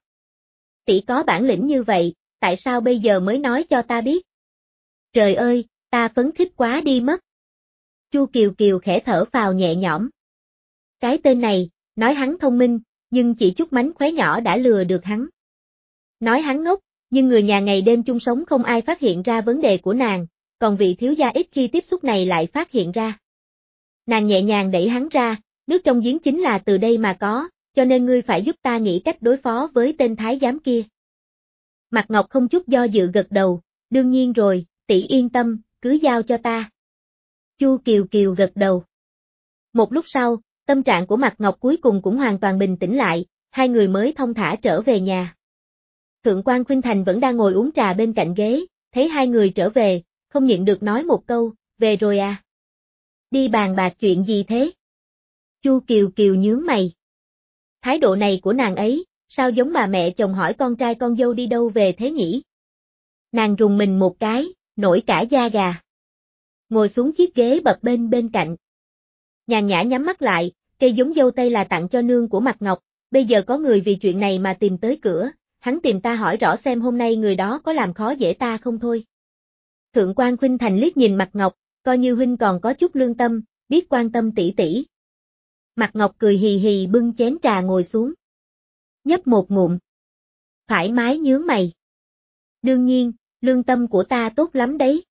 Tỷ có bản lĩnh như vậy, tại sao bây giờ mới nói cho ta biết? Trời ơi, ta phấn khích quá đi mất. Chu Kiều Kiều khẽ thở phào nhẹ nhõm. Cái tên này, nói hắn thông minh, nhưng chỉ chút mánh khóe nhỏ đã lừa được hắn. Nói hắn ngốc, nhưng người nhà ngày đêm chung sống không ai phát hiện ra vấn đề của nàng, còn vị thiếu gia ít khi tiếp xúc này lại phát hiện ra. Nàng nhẹ nhàng đẩy hắn ra, nước trong giếng chính là từ đây mà có, cho nên ngươi phải giúp ta nghĩ cách đối phó với tên thái giám kia. Mạc Ngọc không chút do dự gật đầu, đương nhiên rồi, tỷ yên tâm, cứ giao cho ta. Chu Kiều Kiều gật đầu. Một lúc sau, tâm trạng của Mạc Ngọc cuối cùng cũng hoàn toàn bình tĩnh lại, hai người mới thong thả trở về nhà. Thượng quan Khuynh Thành vẫn đang ngồi uống trà bên cạnh ghế, thấy hai người trở về, không nhịn được nói một câu, về rồi à? Đi bàn bạc chuyện gì thế? Chu Kiều Kiều nhướng mày. Thái độ này của nàng ấy, sao giống bà mẹ chồng hỏi con trai con dâu đi đâu về thế nhỉ? Nàng rùng mình một cái, nổi cả da gà. Ngồi xuống chiếc ghế bập bênh bên cạnh. Nhàn nhã nhắm mắt lại, cây giống dâu tây là tặng cho nương của Mạc Ngọc, bây giờ có người vì chuyện này mà tìm tới cửa, hắn tìm ta hỏi rõ xem hôm nay người đó có làm khó dễ ta không thôi. Thượng quan Khuynh Thành liếc nhìn Mạc Ngọc, coi như huynh còn có chút lương tâm, biết quan tâm tỷ tỷ. Mạc Ngọc cười hì hì bưng chén trà ngồi xuống. Nhấp một ngụm. Thoải mái nhướng mày. Đương nhiên, lương tâm của ta tốt lắm đấy.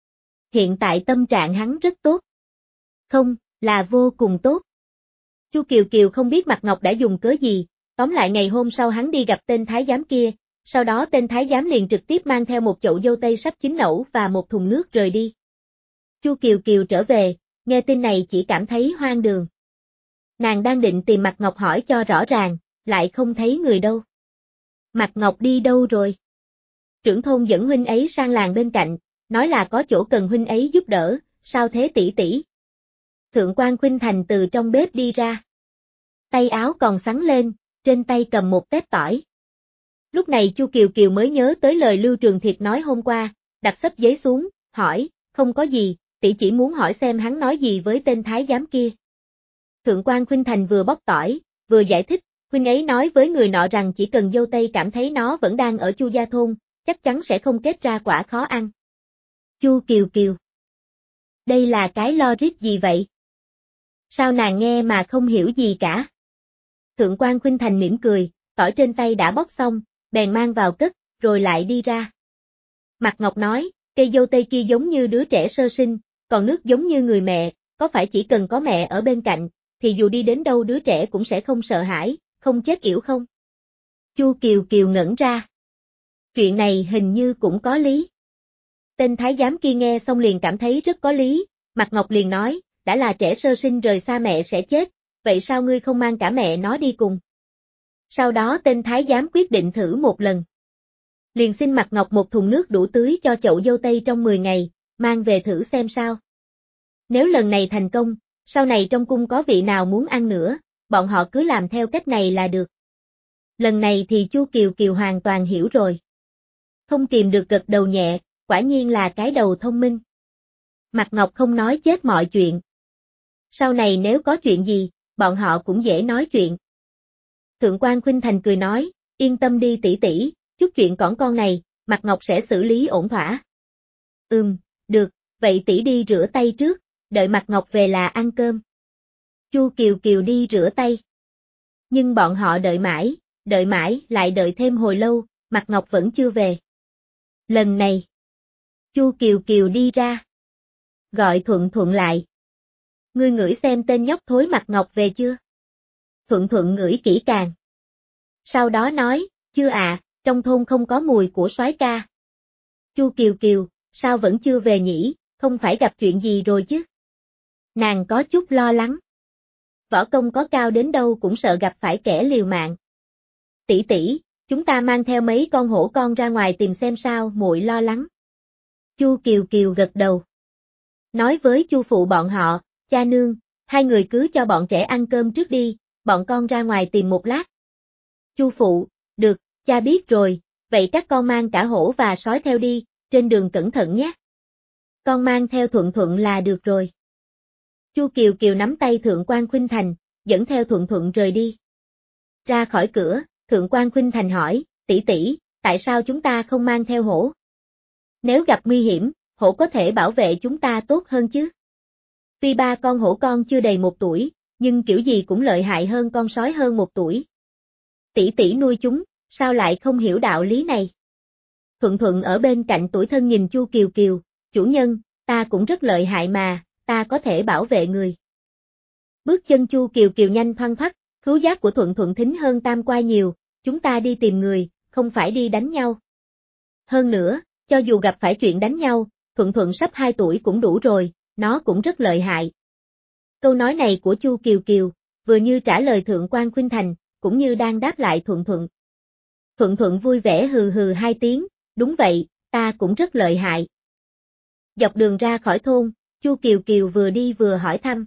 Hiện tại tâm trạng hắn rất tốt. Không, là vô cùng tốt. Chu Kiều Kiều không biết Mạc Ngọc đã dùng cớ gì, tóm lại ngày hôm sau hắn đi gặp tên thái giám kia, sau đó tên thái giám liền trực tiếp mang theo một chậu dâu tây sắp chín nẩu và một thùng nước rời đi. Chu Kiều Kiều trở về, nghe tin này chỉ cảm thấy hoang đường. Nàng đang định tìm Mạc Ngọc hỏi cho rõ ràng, lại không thấy người đâu. Mạc Ngọc đi đâu rồi? Trưởng thôn dẫn huynh ấy sang làng bên cạnh, nói là có chỗ cần huynh ấy giúp đỡ, sao thế tỷ tỷ? Thượng quan Khuynh Thành từ trong bếp đi ra. Tay áo còn xắn lên, trên tay cầm một tép tỏi. Lúc này Chu Kiều Kiều mới nhớ tới lời Lưu Trường Thiệt nói hôm qua, đặt xấp giấy xuống, hỏi, không có gì, tỷ chỉ muốn hỏi xem hắn nói gì với tên thái giám kia. Thượng quan Khuynh Thành vừa bóc tỏi, vừa giải thích, huynh ấy nói với người nọ rằng chỉ cần dâu tây cảm thấy nó vẫn đang ở Chu gia thôn, chắc chắn sẽ không kết ra quả khó ăn. Chu Kiều Kiều. Đây là cái logic gì vậy? Sao nàng nghe mà không hiểu gì cả? Thượng quan Khuynh Thành mỉm cười, tỏi trên tay đã bóc xong, bèn mang vào cất, rồi lại đi ra. Mạc Ngọc nói, cây dâu tây kia giống như đứa trẻ sơ sinh, còn nước giống như người mẹ, có phải chỉ cần có mẹ ở bên cạnh, thì dù đi đến đâu đứa trẻ cũng sẽ không sợ hãi, không chết yểu không? Chu Kiều Kiều ngẩn ra. Chuyện này hình như cũng có lý. Tên thái giám kia nghe xong liền cảm thấy rất có lý, Mạc Ngọc liền nói, đã là trẻ sơ sinh rời xa mẹ sẽ chết, vậy sao ngươi không mang cả mẹ nó đi cùng? Sau đó tên thái giám quyết định thử một lần. Liền xin Mạc Ngọc một thùng nước đủ tưới cho chậu dâu tây trong mười ngày, mang về thử xem sao. Nếu lần này thành công, sau này trong cung có vị nào muốn ăn nữa, bọn họ cứ làm theo cách này là được. Lần này thì Chu Kiều Kiều hoàn toàn hiểu rồi. Không kìm được gật đầu nhẹ, quả nhiên là cái đầu thông minh. Mạc Ngọc không nói chết mọi chuyện. Sau này nếu có chuyện gì, bọn họ cũng dễ nói chuyện. Thượng quan Khuynh Thành cười nói, yên tâm đi tỷ tỷ, chút chuyện cỏn con này, Mạc Ngọc sẽ xử lý ổn thỏa. Ừm, được, vậy tỷ đi rửa tay trước, đợi Mạc Ngọc về là ăn cơm. Chu Kiều Kiều đi rửa tay. Nhưng bọn họ đợi mãi, đợi mãi lại đợi thêm hồi lâu, Mạc Ngọc vẫn chưa về. Lần này, Chu Kiều Kiều đi ra. Gọi Thuận Thuận lại. Ngươi ngửi xem tên nhóc thối Mạc Ngọc về chưa? Thuận Thuận ngửi kỹ càng. Sau đó nói, chưa à, trong thôn không có mùi của soái ca. Chu Kiều Kiều, sao vẫn chưa về nhỉ, không phải gặp chuyện gì rồi chứ? Nàng có chút lo lắng. Võ công có cao đến đâu cũng sợ gặp phải kẻ liều mạng. Tỷ tỷ, chúng ta mang theo mấy con hổ con ra ngoài tìm xem sao, muội lo lắng. Chu Kiều Kiều gật đầu. Nói với Chu phụ bọn họ, cha nương, hai người cứ cho bọn trẻ ăn cơm trước đi, bọn con ra ngoài tìm một lát. Chu phụ, được, cha biết rồi, vậy các con mang cả hổ và sói theo đi, trên đường cẩn thận nhé. Con mang theo Thuận Thuận là được rồi. Chu Kiều Kiều nắm tay Thượng quan Khuynh Thành, dẫn theo Thuận Thuận rời đi. Ra khỏi cửa, Thượng quan Khuynh Thành hỏi, tỷ tỷ, tại sao chúng ta không mang theo hổ? Nếu gặp nguy hiểm, hổ có thể bảo vệ chúng ta tốt hơn chứ. Tuy ba con hổ con chưa đầy một tuổi, nhưng kiểu gì cũng lợi hại hơn con sói hơn một tuổi. Tỷ tỷ nuôi chúng, sao lại không hiểu đạo lý này? Thuận Thuận ở bên cạnh tủi thân nhìn Chu Kiều Kiều, chủ nhân, ta cũng rất lợi hại mà, ta có thể bảo vệ người. Bước chân Chu Kiều Kiều nhanh thoăn thoắt, khứu giác của Thuận Thuận thính hơn tam quai nhiều, chúng ta đi tìm người, không phải đi đánh nhau. Hơn nữa, cho dù gặp phải chuyện đánh nhau, Thuận Thuận sắp hai tuổi cũng đủ rồi, nó cũng rất lợi hại. Câu nói này của Chu Kiều Kiều, vừa như trả lời Thượng quan Khuynh Thành, cũng như đang đáp lại Thuận Thuận. Thuận Thuận vui vẻ hừ hừ hai tiếng, đúng vậy, ta cũng rất lợi hại. Dọc đường ra khỏi thôn, Chu Kiều Kiều vừa đi vừa hỏi thăm.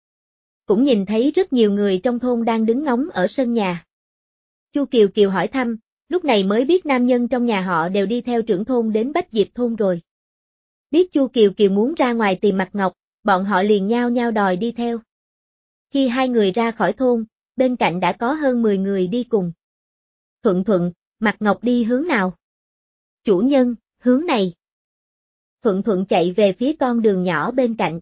Cũng nhìn thấy rất nhiều người trong thôn đang đứng ngóng ở sân nhà. Chu Kiều Kiều hỏi thăm, lúc này mới biết nam nhân trong nhà họ đều đi theo trưởng thôn đến Bách Diệp thôn rồi. Biết Chu Kiều Kiều muốn ra ngoài tìm Mạc Ngọc, bọn họ liền nhao nhao đòi đi theo. Khi hai người ra khỏi thôn, bên cạnh đã có hơn mười người đi cùng. Thuận Thuận, Mạc Ngọc đi hướng nào? Chủ nhân, hướng này. Thuận Thuận chạy về phía con đường nhỏ bên cạnh.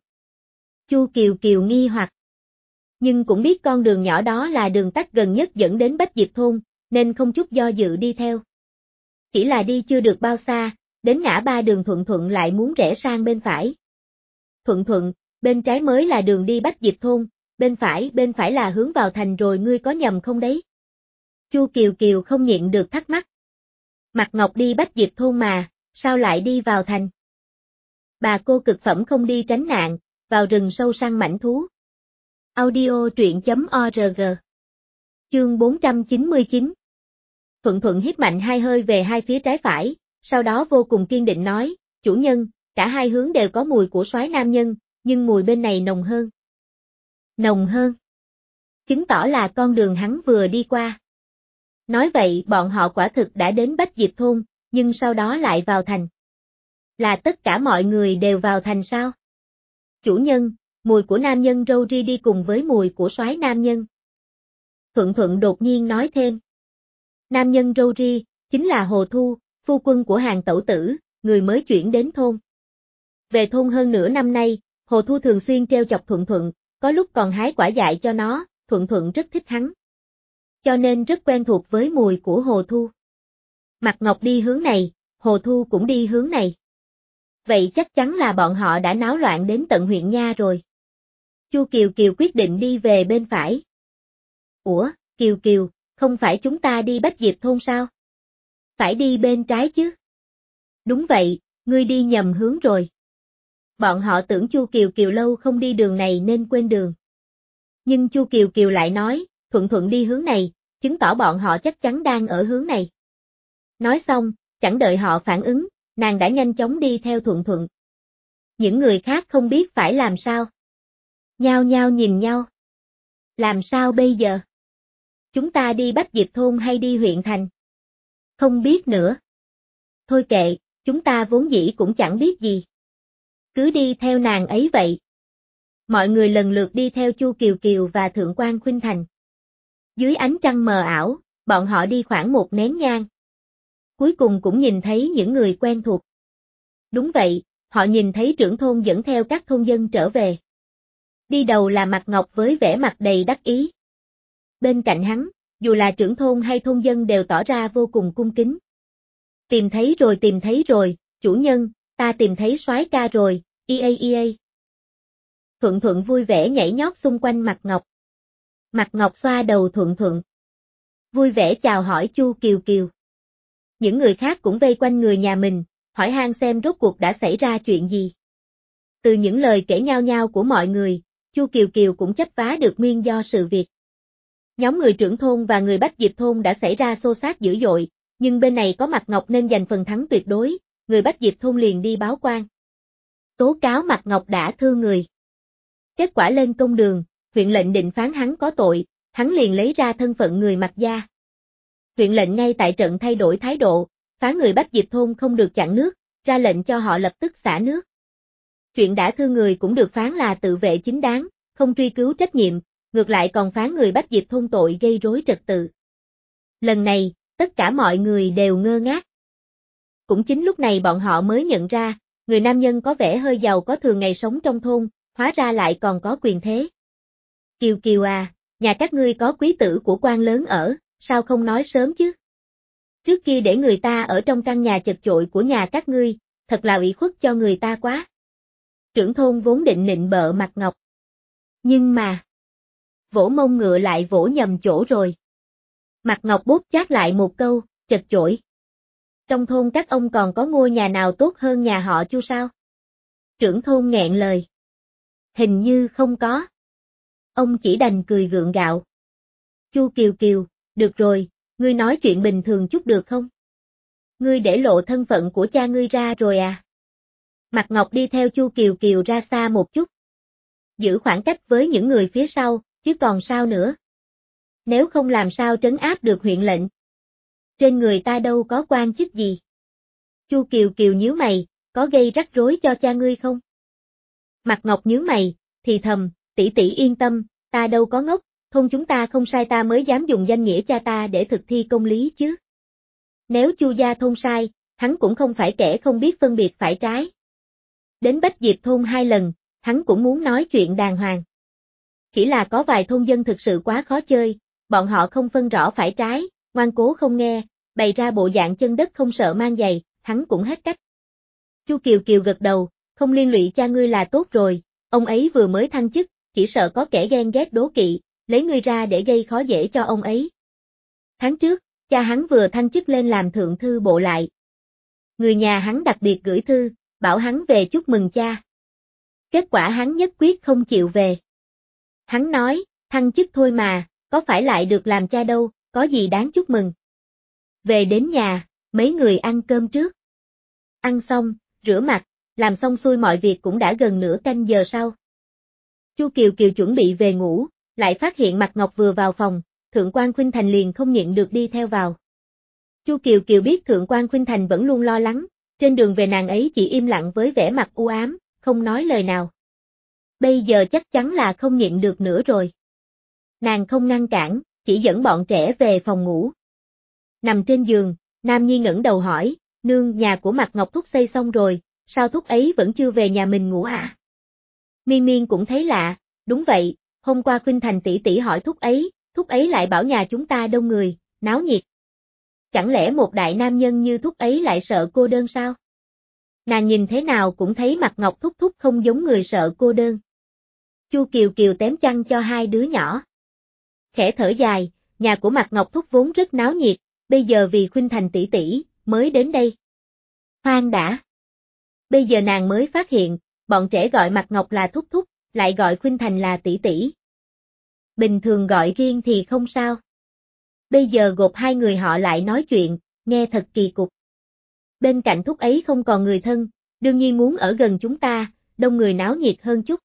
Chu Kiều Kiều nghi hoặc. Nhưng cũng biết con đường nhỏ đó là đường tắt gần nhất dẫn đến Bách Diệp thôn, nên không chút do dự đi theo. Chỉ là đi chưa được bao xa, đến ngã ba đường Thuận Thuận lại muốn rẽ sang bên phải. Thuận Thuận, bên trái mới là đường đi Bách Diệp thôn, bên phải, bên phải là hướng vào thành rồi, ngươi có nhầm không đấy? Chu Kiều Kiều không nhịn được thắc mắc. Mạc Ngọc đi Bách Diệp thôn mà, sao lại đi vào thành? Bà cô cực phẩm không đi tránh nạn, vào rừng sâu săn mãnh thú. Audio truyện chấm org. Chương bốn trăm chín mươi chín. Thuận Thuận hít mạnh hai hơi về hai phía trái phải, sau đó vô cùng kiên định nói, chủ nhân, cả hai hướng đều có mùi của soái nam nhân, nhưng mùi bên này nồng hơn. Nồng hơn. Chứng tỏ là con đường hắn vừa đi qua. Nói vậy bọn họ quả thực đã đến Bách Diệp thôn, nhưng sau đó lại vào thành. Là tất cả mọi người đều vào thành sao? Chủ nhân, mùi của nam nhân râu ri đi cùng với mùi của soái nam nhân. Thuận Thuận đột nhiên nói thêm. Nam nhân râu ri, chính là Hồ Thu, phu quân của Hàng tẩu tử, người mới chuyển đến thôn. Về thôn hơn nửa năm nay, Hồ Thu thường xuyên treo chọc Thuận Thuận, có lúc còn hái quả dại cho nó, Thuận Thuận rất thích hắn. Cho nên rất quen thuộc với mùi của Hồ Thu. Mạc Ngọc đi hướng này, Hồ Thu cũng đi hướng này. Vậy chắc chắn là bọn họ đã náo loạn đến tận huyện Nha rồi. Chu Kiều Kiều quyết định đi về bên phải. Ủa, Kiều Kiều, không phải chúng ta đi Bách Diệp thôn sao? Phải đi bên trái chứ? Đúng vậy, ngươi đi nhầm hướng rồi. Bọn họ tưởng Chu Kiều Kiều lâu không đi đường này nên quên đường. Nhưng Chu Kiều Kiều lại nói, Thuận Thuận đi hướng này, chứng tỏ bọn họ chắc chắn đang ở hướng này. Nói xong, chẳng đợi họ phản ứng, nàng đã nhanh chóng đi theo Thuận Thuận. Những người khác không biết phải làm sao. Nhao nhao nhìn nhau. Làm sao bây giờ? Chúng ta đi Bách Diệp thôn hay đi huyện thành? Không biết nữa. Thôi kệ, chúng ta vốn dĩ cũng chẳng biết gì. Cứ đi theo nàng ấy vậy. Mọi người lần lượt đi theo Chu Kiều Kiều và Thượng quan Khuynh Thành. Dưới ánh trăng mờ ảo, bọn họ đi khoảng một nén nhang. Cuối cùng cũng nhìn thấy những người quen thuộc. Đúng vậy, họ nhìn thấy trưởng thôn dẫn theo các thôn dân trở về. Đi đầu là Mạc Ngọc với vẻ mặt đầy đắc ý. Bên cạnh hắn, dù là trưởng thôn hay thôn dân đều tỏ ra vô cùng cung kính. Tìm thấy rồi tìm thấy rồi, chủ nhân, ta tìm thấy soái ca rồi, ea ea. Thuận Thuận vui vẻ nhảy nhót xung quanh Mạc Ngọc. Mạc Ngọc xoa đầu Thuận Thuận. Vui vẻ chào hỏi Chu Kiều Kiều. Những người khác cũng vây quanh người nhà mình, hỏi han xem rốt cuộc đã xảy ra chuyện gì. Từ những lời kể nhao nhao của mọi người, Chu Kiều Kiều cũng chấp vá được nguyên do sự việc. Nhóm người trưởng thôn và người Bách Diệp thôn đã xảy ra xô xát dữ dội, nhưng bên này có Mạc Ngọc nên giành phần thắng tuyệt đối, người Bách Diệp thôn liền đi báo quan. Tố cáo Mạc Ngọc đã thương người. Kết quả lên công đường, huyện lệnh định phán hắn có tội, hắn liền lấy ra thân phận người Mạc gia. Huyện lệnh ngay tại trận thay đổi thái độ, phá người Bách Diệp thôn không được chặn nước, ra lệnh cho họ lập tức xả nước. Chuyện đã thương người cũng được phán là tự vệ chính đáng, không truy cứu trách nhiệm, ngược lại còn phán người Bách Diệp thôn tội gây rối trật tự. Lần này, tất cả mọi người đều ngơ ngác. Cũng chính lúc này bọn họ mới nhận ra, người nam nhân có vẻ hơi giàu có thường ngày sống trong thôn, hóa ra lại còn có quyền thế. Kiều Kiều à, nhà các ngươi có quý tử của quan lớn ở, sao không nói sớm chứ? Trước kia để người ta ở trong căn nhà chật chội của nhà các ngươi, thật là ủy khuất cho người ta quá. Trưởng thôn vốn định nịnh bợ Mạc Ngọc. Nhưng mà, vỗ mông ngựa lại vỗ nhầm chỗ rồi. Mạc Ngọc bốp chát lại một câu, chật chội. Trong thôn các ông còn có ngôi nhà nào tốt hơn nhà họ Chu sao? Trưởng thôn nghẹn lời. Hình như không có. Ông chỉ đành cười gượng gạo. Chu Kiều Kiều, được rồi, ngươi nói chuyện bình thường chút được không? Ngươi để lộ thân phận của cha ngươi ra rồi à? Mạc Ngọc đi theo Chu Kiều Kiều ra xa một chút. Giữ khoảng cách với những người phía sau, chứ còn sao nữa? Nếu không làm sao trấn áp được huyện lệnh? Trên người ta đâu có quan chức gì? Chu Kiều Kiều nhíu mày, có gây rắc rối cho cha ngươi không? Mạc Ngọc nhíu mày, thì thầm, tỷ tỷ yên tâm, ta đâu có ngốc, thôn chúng ta không sai ta mới dám dùng danh nghĩa cha ta để thực thi công lý chứ. Nếu Chu gia thôn sai, hắn cũng không phải kẻ không biết phân biệt phải trái. Đến Bách Diệp thôn hai lần, hắn cũng muốn nói chuyện đàng hoàng. Chỉ là có vài thôn dân thực sự quá khó chơi, bọn họ không phân rõ phải trái, ngoan cố không nghe, bày ra bộ dạng chân đất không sợ mang giày, hắn cũng hết cách. Chu Kiều Kiều gật đầu, không liên lụy cha ngươi là tốt rồi, ông ấy vừa mới thăng chức, chỉ sợ có kẻ ghen ghét đố kỵ, lấy ngươi ra để gây khó dễ cho ông ấy. Tháng trước, cha hắn vừa thăng chức lên làm thượng thư bộ lại. Người nhà hắn đặc biệt gửi thư, bảo hắn về chúc mừng cha. Kết quả hắn nhất quyết không chịu về. Hắn nói, thăng chức thôi mà, có phải lại được làm cha đâu, có gì đáng chúc mừng. Về đến nhà, mấy người ăn cơm trước. Ăn xong, rửa mặt, làm xong xuôi mọi việc cũng đã gần nửa canh giờ sau. Chu Kiều Kiều chuẩn bị về ngủ, lại phát hiện Mạc Ngọc vừa vào phòng, Thượng quan Khuynh Thành liền không nhịn được đi theo vào. Chu Kiều Kiều biết Thượng quan Khuynh Thành vẫn luôn lo lắng, trên đường về nàng ấy chỉ im lặng với vẻ mặt u ám, không nói lời nào. Bây giờ chắc chắn là không nhịn được nữa rồi. Nàng không ngăn cản, chỉ dẫn bọn trẻ về phòng ngủ. Nằm trên giường, Nam Nhi ngẩng đầu hỏi, nương, nhà của Mạc Ngọc thúc xây xong rồi, sao thúc ấy vẫn chưa về nhà mình ngủ à? Miên Miên cũng thấy lạ, đúng vậy, hôm qua Khuynh Thành tỷ tỷ hỏi thúc ấy, thúc ấy lại bảo nhà chúng ta đông người, náo nhiệt. Chẳng lẽ một đại nam nhân như thúc ấy lại sợ cô đơn sao? Nàng nhìn thế nào cũng thấy Mạc Ngọc thúc thúc không giống người sợ cô đơn. Chu Kiều Kiều tém chăn cho hai đứa nhỏ. Khẽ thở dài, nhà của Mạc Ngọc thúc vốn rất náo nhiệt, bây giờ vì Khuynh Thành tỷ tỷ mới đến đây. Khoan đã. Bây giờ nàng mới phát hiện, bọn trẻ gọi Mạc Ngọc là thúc thúc, lại gọi Khuynh Thành là tỷ tỷ. Bình thường gọi riêng thì không sao. Bây giờ gộp hai người họ lại nói chuyện, nghe thật kỳ cục. Bên cạnh thúc ấy không còn người thân, đương nhiên muốn ở gần chúng ta, đông người náo nhiệt hơn chút.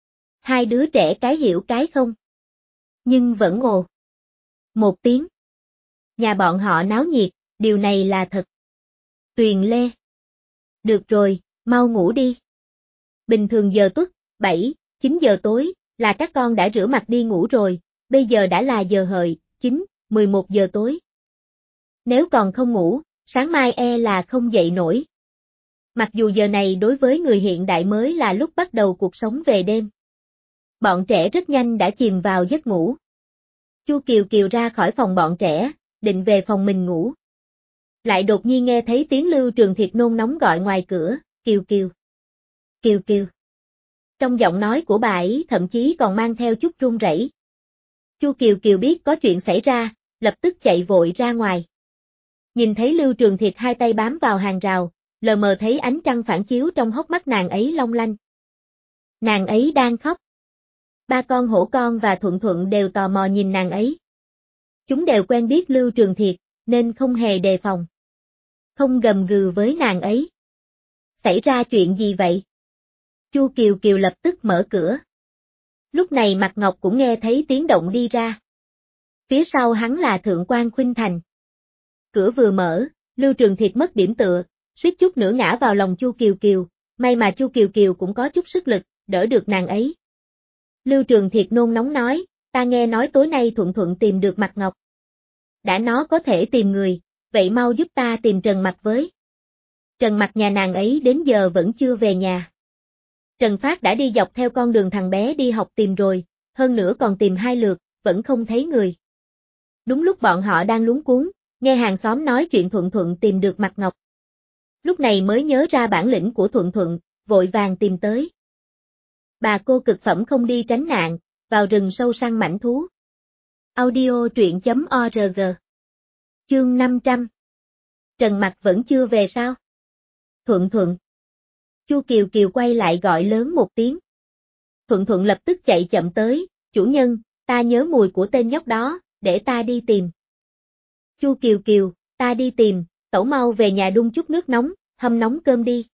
Hai đứa trẻ cái hiểu cái không. Nhưng vẫn ồ. Một tiếng. Nhà bọn họ náo nhiệt, điều này là thật. Tuyền Lê. Được rồi, mau ngủ đi. Bình thường giờ tuất, bảy, chín giờ tối, là các con đã rửa mặt đi ngủ rồi, bây giờ đã là giờ hợi, chín, mười một giờ tối. Nếu còn không ngủ, sáng mai e là không dậy nổi. Mặc dù giờ này đối với người hiện đại mới là lúc bắt đầu cuộc sống về đêm. Bọn trẻ rất nhanh đã chìm vào giấc ngủ. Chu Kiều Kiều ra khỏi phòng bọn trẻ, định về phòng mình ngủ. Lại đột nhiên nghe thấy tiếng Lưu Trường Thiệt nôn nóng gọi ngoài cửa, Kiều Kiều. Kiều Kiều. Trong giọng nói của bà ấy thậm chí còn mang theo chút run rẩy. Chu Kiều Kiều biết có chuyện xảy ra, lập tức chạy vội ra ngoài. Nhìn thấy Lưu Trường Thiệt hai tay bám vào hàng rào, lờ mờ thấy ánh trăng phản chiếu trong hốc mắt nàng ấy long lanh. Nàng ấy đang khóc. Ba con hổ con và Thuận Thuận đều tò mò nhìn nàng ấy. Chúng đều quen biết Lưu Trường Thiệt, nên không hề đề phòng. Không gầm gừ với nàng ấy. Xảy ra chuyện gì vậy? Chu Kiều Kiều lập tức mở cửa. Lúc này Mạc Ngọc cũng nghe thấy tiếng động đi ra. Phía sau hắn là Thượng quan Khuynh Thành. Cửa vừa mở, Lưu Trường Thiệt mất điểm tựa, suýt chút nữa ngã vào lòng Chu Kiều Kiều, may mà Chu Kiều Kiều cũng có chút sức lực, đỡ được nàng ấy. Lưu Trường Thiệt nôn nóng nói, ta nghe nói tối nay Thuận Thuận tìm được Mạc Ngọc. Đã nó có thể tìm người, vậy mau giúp ta tìm Trần Mặc với. Trần Mặc nhà nàng ấy đến giờ vẫn chưa về nhà. Trần Phát đã đi dọc theo con đường thằng bé đi học tìm rồi, hơn nữa còn tìm hai lượt, vẫn không thấy người. Đúng lúc bọn họ đang luống cuống, nghe hàng xóm nói chuyện Thuận Thuận tìm được Mạc Ngọc. Lúc này mới nhớ ra bản lĩnh của Thuận Thuận, vội vàng tìm tới. Bà cô cực phẩm không đi tránh nạn, vào rừng sâu săn mãnh thú. Audio truyện chấm org. Chương năm trăm. Trần Mặc vẫn chưa về sao? Thuận Thuận. Chu Kiều Kiều quay lại gọi lớn một tiếng. Thuận Thuận lập tức chạy chậm tới, chủ nhân, ta nhớ mùi của tên nhóc đó, để ta đi tìm. Chu Kiều Kiều, ta đi tìm, tẩu mau về nhà đun chút nước nóng, hâm nóng cơm đi.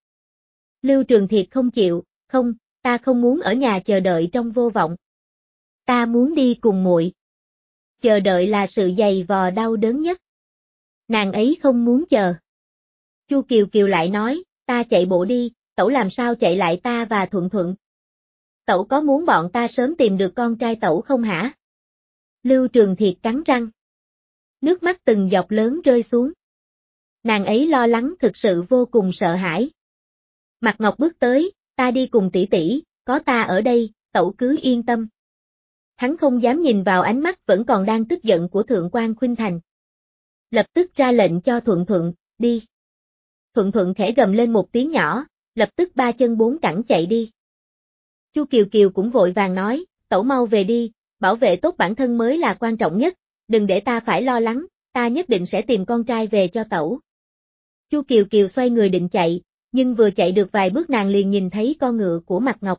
Lưu Trường Thiệt không chịu, không, ta không muốn ở nhà chờ đợi trong vô vọng. Ta muốn đi cùng muội. Chờ đợi là sự dày vò đau đớn nhất. Nàng ấy không muốn chờ. Chu Kiều Kiều lại nói, ta chạy bộ đi, tẩu làm sao chạy lại ta và Thuận Thuận. Tẩu có muốn bọn ta sớm tìm được con trai tẩu không hả? Lưu Trường Thiệt cắn răng. Nước mắt từng giọt lớn rơi xuống. Nàng ấy lo lắng thực sự vô cùng sợ hãi. Mạc Ngọc bước tới, ta đi cùng tỷ tỷ, có ta ở đây, tẩu cứ yên tâm. Hắn không dám nhìn vào ánh mắt vẫn còn đang tức giận của Thượng quan Khuynh Thành. Lập tức ra lệnh cho Thuận Thuận, đi. Thuận Thuận khẽ gầm lên một tiếng nhỏ, lập tức ba chân bốn cẳng chạy đi. Chu Kiều Kiều cũng vội vàng nói, tẩu mau về đi, bảo vệ tốt bản thân mới là quan trọng nhất, đừng để ta phải lo lắng, ta nhất định sẽ tìm con trai về cho tẩu. Chu Kiều Kiều xoay người định chạy, nhưng vừa chạy được vài bước nàng liền nhìn thấy con ngựa của Mạc Ngọc.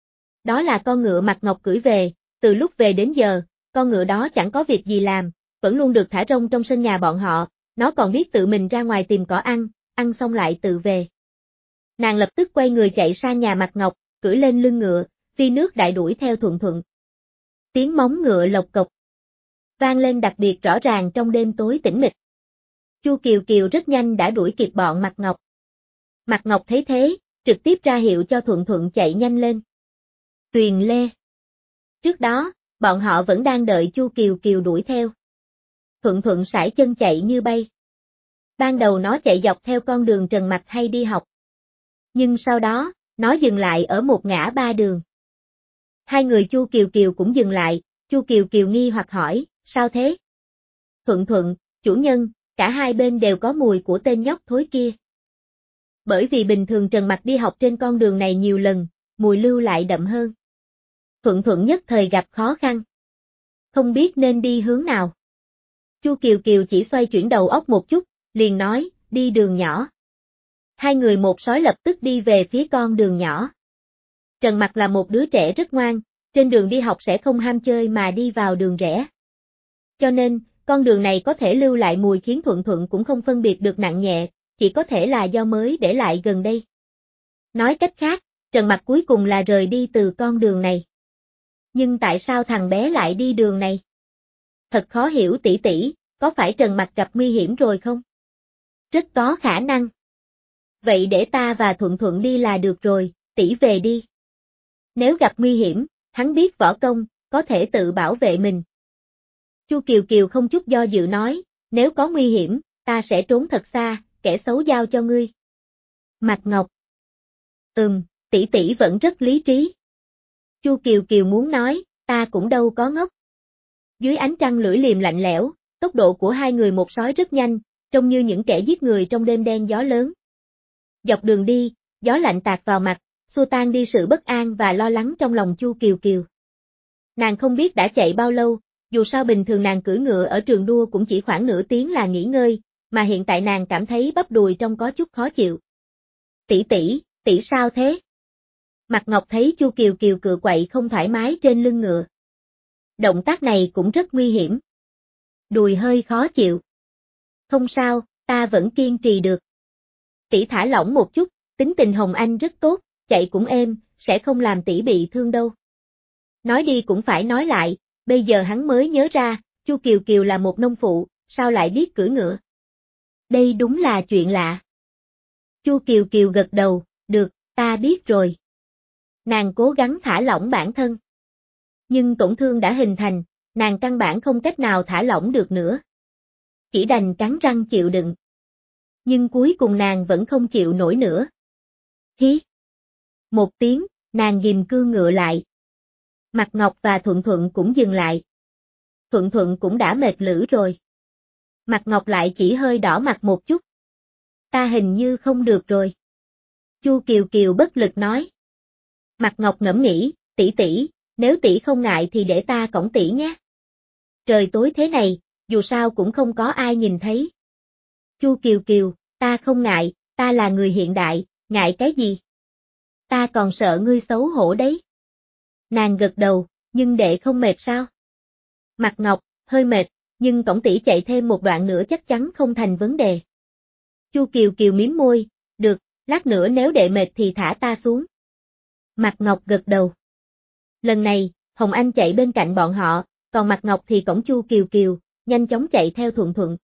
Đó là con ngựa Mạc Ngọc cưỡi về, từ lúc về đến giờ, con ngựa đó chẳng có việc gì làm, vẫn luôn được thả rông trong sân nhà bọn họ, nó còn biết tự mình ra ngoài tìm cỏ ăn, ăn xong lại tự về. Nàng lập tức quay người chạy sang nhà Mạc Ngọc, cưỡi lên lưng ngựa, phi nước đại đuổi theo Thuận Thuận. Tiếng móng ngựa lộc cộc vang lên đặc biệt rõ ràng trong đêm tối tĩnh mịch. Chu Kiều Kiều rất nhanh đã đuổi kịp bọn Mạc Ngọc. Mạc Ngọc thấy thế, trực tiếp ra hiệu cho Thuận Thuận chạy nhanh lên. Tuyền Lê. Trước đó, bọn họ vẫn đang đợi Chu Kiều Kiều đuổi theo. Thuận Thuận sải chân chạy như bay. Ban đầu nó chạy dọc theo con đường Trần Mặc hay đi học. Nhưng sau đó, nó dừng lại ở một ngã ba đường. Hai người Chu Kiều Kiều cũng dừng lại, Chu Kiều Kiều nghi hoặc hỏi, sao thế? Thuận Thuận, chủ nhân, cả hai bên đều có mùi của tên nhóc thối kia. Bởi vì bình thường Trần Mặc đi học trên con đường này nhiều lần, mùi lưu lại đậm hơn. Thuận Thuận nhất thời gặp khó khăn. Không biết nên đi hướng nào. Chu Kiều Kiều chỉ xoay chuyển đầu óc một chút, liền nói, đi đường nhỏ. Hai người một sói lập tức đi về phía con đường nhỏ. Trần Mặc là một đứa trẻ rất ngoan, trên đường đi học sẽ không ham chơi mà đi vào đường rẽ. Cho nên, con đường này có thể lưu lại mùi khiến Thuận Thuận cũng không phân biệt được nặng nhẹ, chỉ có thể là do mới để lại gần đây. Nói cách khác, Trần Mặc cuối cùng là rời đi từ con đường này. Nhưng tại sao thằng bé lại đi đường này? Thật khó hiểu tỷ tỷ, có phải Trần Mặc gặp nguy hiểm rồi không? Rất có khả năng. Vậy để ta và Thuận Thuận đi là được rồi, tỷ về đi. Nếu gặp nguy hiểm, hắn biết võ công, có thể tự bảo vệ mình. Chu Kiều Kiều không chút do dự nói, nếu có nguy hiểm, ta sẽ trốn thật xa, kẻ xấu giao cho ngươi. Mạc Ngọc. Ừm, tỷ tỷ vẫn rất lý trí. Chu Kiều Kiều muốn nói, ta cũng đâu có ngốc. Dưới ánh trăng lưỡi liềm lạnh lẽo, tốc độ của hai người một sói rất nhanh, trông như những kẻ giết người trong đêm đen gió lớn. Dọc đường đi, gió lạnh tạt vào mặt, xua tan đi sự bất an và lo lắng trong lòng Chu Kiều Kiều. Nàng không biết đã chạy bao lâu, dù sao bình thường nàng cưỡi ngựa ở trường đua cũng chỉ khoảng nửa tiếng là nghỉ ngơi, mà hiện tại nàng cảm thấy bắp đùi trông có chút khó chịu. Tỷ tỷ, tỷ sao thế? Mạc Ngọc thấy Chu Kiều Kiều cựa quậy không thoải mái trên lưng ngựa. Động tác này cũng rất nguy hiểm. Đùi hơi khó chịu. Không sao, ta vẫn kiên trì được. Tỷ thả lỏng một chút, tính tình Hồng Anh rất tốt, chạy cũng êm, sẽ không làm tỷ bị thương đâu. Nói đi cũng phải nói lại, bây giờ hắn mới nhớ ra, Chu Kiều Kiều là một nông phụ, sao lại biết cưỡi ngựa. Đây đúng là chuyện lạ. Chu Kiều Kiều gật đầu, được, ta biết rồi. Nàng cố gắng thả lỏng bản thân. Nhưng tổn thương đã hình thành, nàng căn bản không cách nào thả lỏng được nữa. Chỉ đành cắn răng chịu đựng. Nhưng cuối cùng nàng vẫn không chịu nổi nữa. Hí! Một tiếng, nàng ghim cương ngựa lại. Mặt Ngọc và Thuận Thuận cũng dừng lại. Thuận Thuận cũng đã mệt lử rồi. Mặt Ngọc lại chỉ hơi đỏ mặt một chút. Ta hình như không được rồi. Chu Kiều Kiều bất lực nói. Mặt Ngọc ngẫm nghĩ, tỷ tỷ, nếu tỷ không ngại thì để ta cõng tỷ nhé. Trời tối thế này, dù sao cũng không có ai nhìn thấy. Chu Kiều Kiều, ta không ngại, ta là người hiện đại, ngại cái gì? Ta còn sợ ngươi xấu hổ đấy. Nàng gật đầu, nhưng đệ không mệt sao? Mặt Ngọc, hơi mệt, nhưng cõng tỷ chạy thêm một đoạn nữa chắc chắn không thành vấn đề. Chu Kiều Kiều mím môi, được, lát nữa nếu đệ mệt thì thả ta xuống. Mặt Ngọc gật đầu. Lần này, Hồng Anh chạy bên cạnh bọn họ, còn Mặt Ngọc thì cõng Chu Kiều Kiều, nhanh chóng chạy theo Thuận Thuận.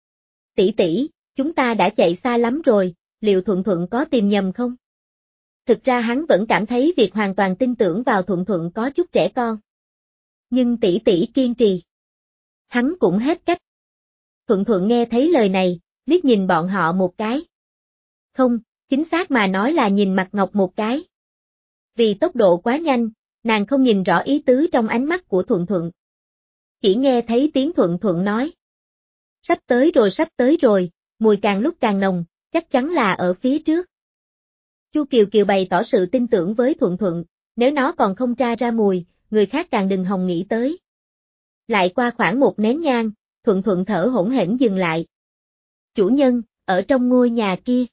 Tỷ tỷ, chúng ta đã chạy xa lắm rồi, liệu Thuận Thuận có tìm nhầm không? Thực ra hắn vẫn cảm thấy việc hoàn toàn tin tưởng vào Thuận Thuận có chút trẻ con. Nhưng tỷ tỷ kiên trì. Hắn cũng hết cách. Thuận Thuận nghe thấy lời này, liếc nhìn bọn họ một cái. Không, chính xác mà nói là nhìn Mặt Ngọc một cái. Vì tốc độ quá nhanh, nàng không nhìn rõ ý tứ trong ánh mắt của Thuận Thuận. Chỉ nghe thấy tiếng Thuận Thuận nói. Sắp tới rồi sắp tới rồi, mùi càng lúc càng nồng, chắc chắn là ở phía trước. Chu Kiều Kiều bày tỏ sự tin tưởng với Thuận Thuận, nếu nó còn không tra ra mùi, người khác càng đừng hòng nghĩ tới. Lại qua khoảng một nén nhang, Thuận Thuận thở hổn hển dừng lại. Chủ nhân, ở trong ngôi nhà kia.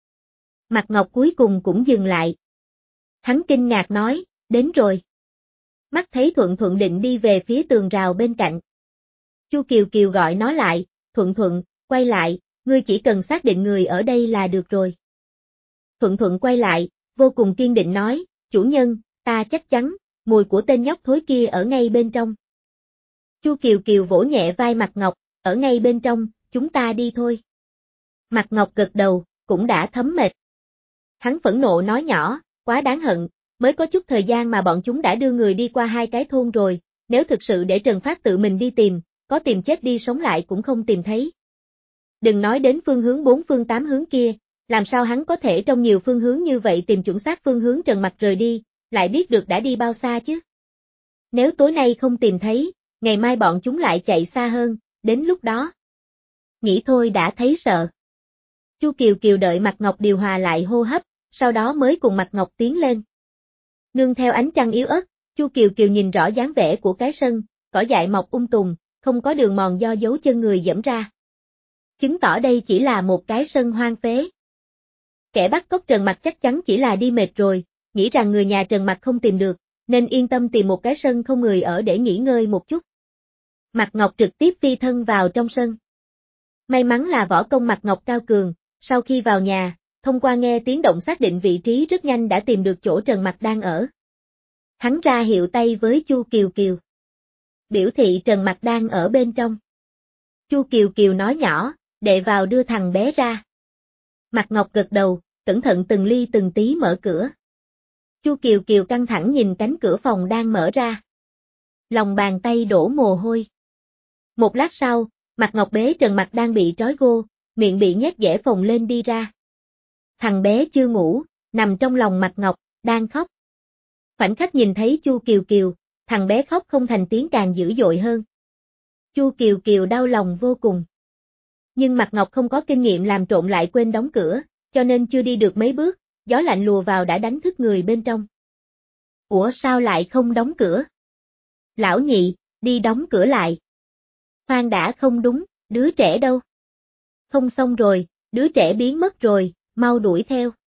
Mặt Ngọc cuối cùng cũng dừng lại. Hắn kinh ngạc nói, đến rồi. Mắt thấy Thuận Thuận định đi về phía tường rào bên cạnh. Chu Kiều Kiều gọi nó lại, Thuận Thuận, quay lại, ngươi chỉ cần xác định người ở đây là được rồi. Thuận Thuận quay lại, vô cùng kiên định nói, chủ nhân, ta chắc chắn, mùi của tên nhóc thối kia ở ngay bên trong. Chu Kiều Kiều vỗ nhẹ vai Mặt Ngọc, ở ngay bên trong, chúng ta đi thôi. Mặt Ngọc gật đầu, cũng đã thấm mệt. Hắn phẫn nộ nói nhỏ, quá đáng hận, mới có chút thời gian mà bọn chúng đã đưa người đi qua hai cái thôn rồi, nếu thực sự để Trần Phát tự mình đi tìm, có tìm chết đi sống lại cũng không tìm thấy. Đừng nói đến phương hướng bốn phương tám hướng kia, làm sao hắn có thể trong nhiều phương hướng như vậy tìm chuẩn xác phương hướng Trần Mặc rời đi, lại biết được đã đi bao xa chứ. Nếu tối nay không tìm thấy, ngày mai bọn chúng lại chạy xa hơn, đến lúc đó. Nghĩ thôi đã thấy sợ. Chu Kiều Kiều đợi Mặt Ngọc điều hòa lại hô hấp, sau đó mới cùng Mặt Ngọc tiến lên. Nương theo ánh trăng yếu ớt, Chu Kiều Kiều nhìn rõ dáng vẻ của cái sân, cỏ dại mọc um tùm, không có đường mòn do dấu chân người dẫm ra. Chứng tỏ đây chỉ là một cái sân hoang phế. Kẻ bắt cóc Trần Mặc chắc chắn chỉ là đi mệt rồi, nghĩ rằng người nhà Trần Mặc không tìm được, nên yên tâm tìm một cái sân không người ở để nghỉ ngơi một chút. Mặt Ngọc trực tiếp phi thân vào trong sân. May mắn là võ công Mặt Ngọc cao cường, sau khi vào nhà, thông qua nghe tiếng động xác định vị trí rất nhanh đã tìm được chỗ Trần Mặc đang ở. Hắn ra hiệu tay với Chu Kiều Kiều. Biểu thị Trần Mặc đang ở bên trong. Chu Kiều Kiều nói nhỏ, đệ vào đưa thằng bé ra. Mặt Ngọc gật đầu, cẩn thận từng ly từng tí mở cửa. Chu Kiều Kiều căng thẳng nhìn cánh cửa phòng đang mở ra. Lòng bàn tay đổ mồ hôi. Một lát sau, Mặt Ngọc bế Trần Mặc đang bị trói gô, miệng bị nhét dẻ phồng lên đi ra. Thằng bé chưa ngủ, nằm trong lòng Mặt Ngọc, đang khóc. Khoảnh khắc nhìn thấy Chu Kiều Kiều, thằng bé khóc không thành tiếng càng dữ dội hơn. Chu Kiều Kiều đau lòng vô cùng. Nhưng Mặt Ngọc không có kinh nghiệm làm trộm lại quên đóng cửa, cho nên chưa đi được mấy bước, gió lạnh lùa vào đã đánh thức người bên trong. Ủa sao lại không đóng cửa? Lão nhị, đi đóng cửa lại. Khoan đã, không đúng, đứa trẻ đâu? Không xong rồi, đứa trẻ biến mất rồi, mau đuổi theo.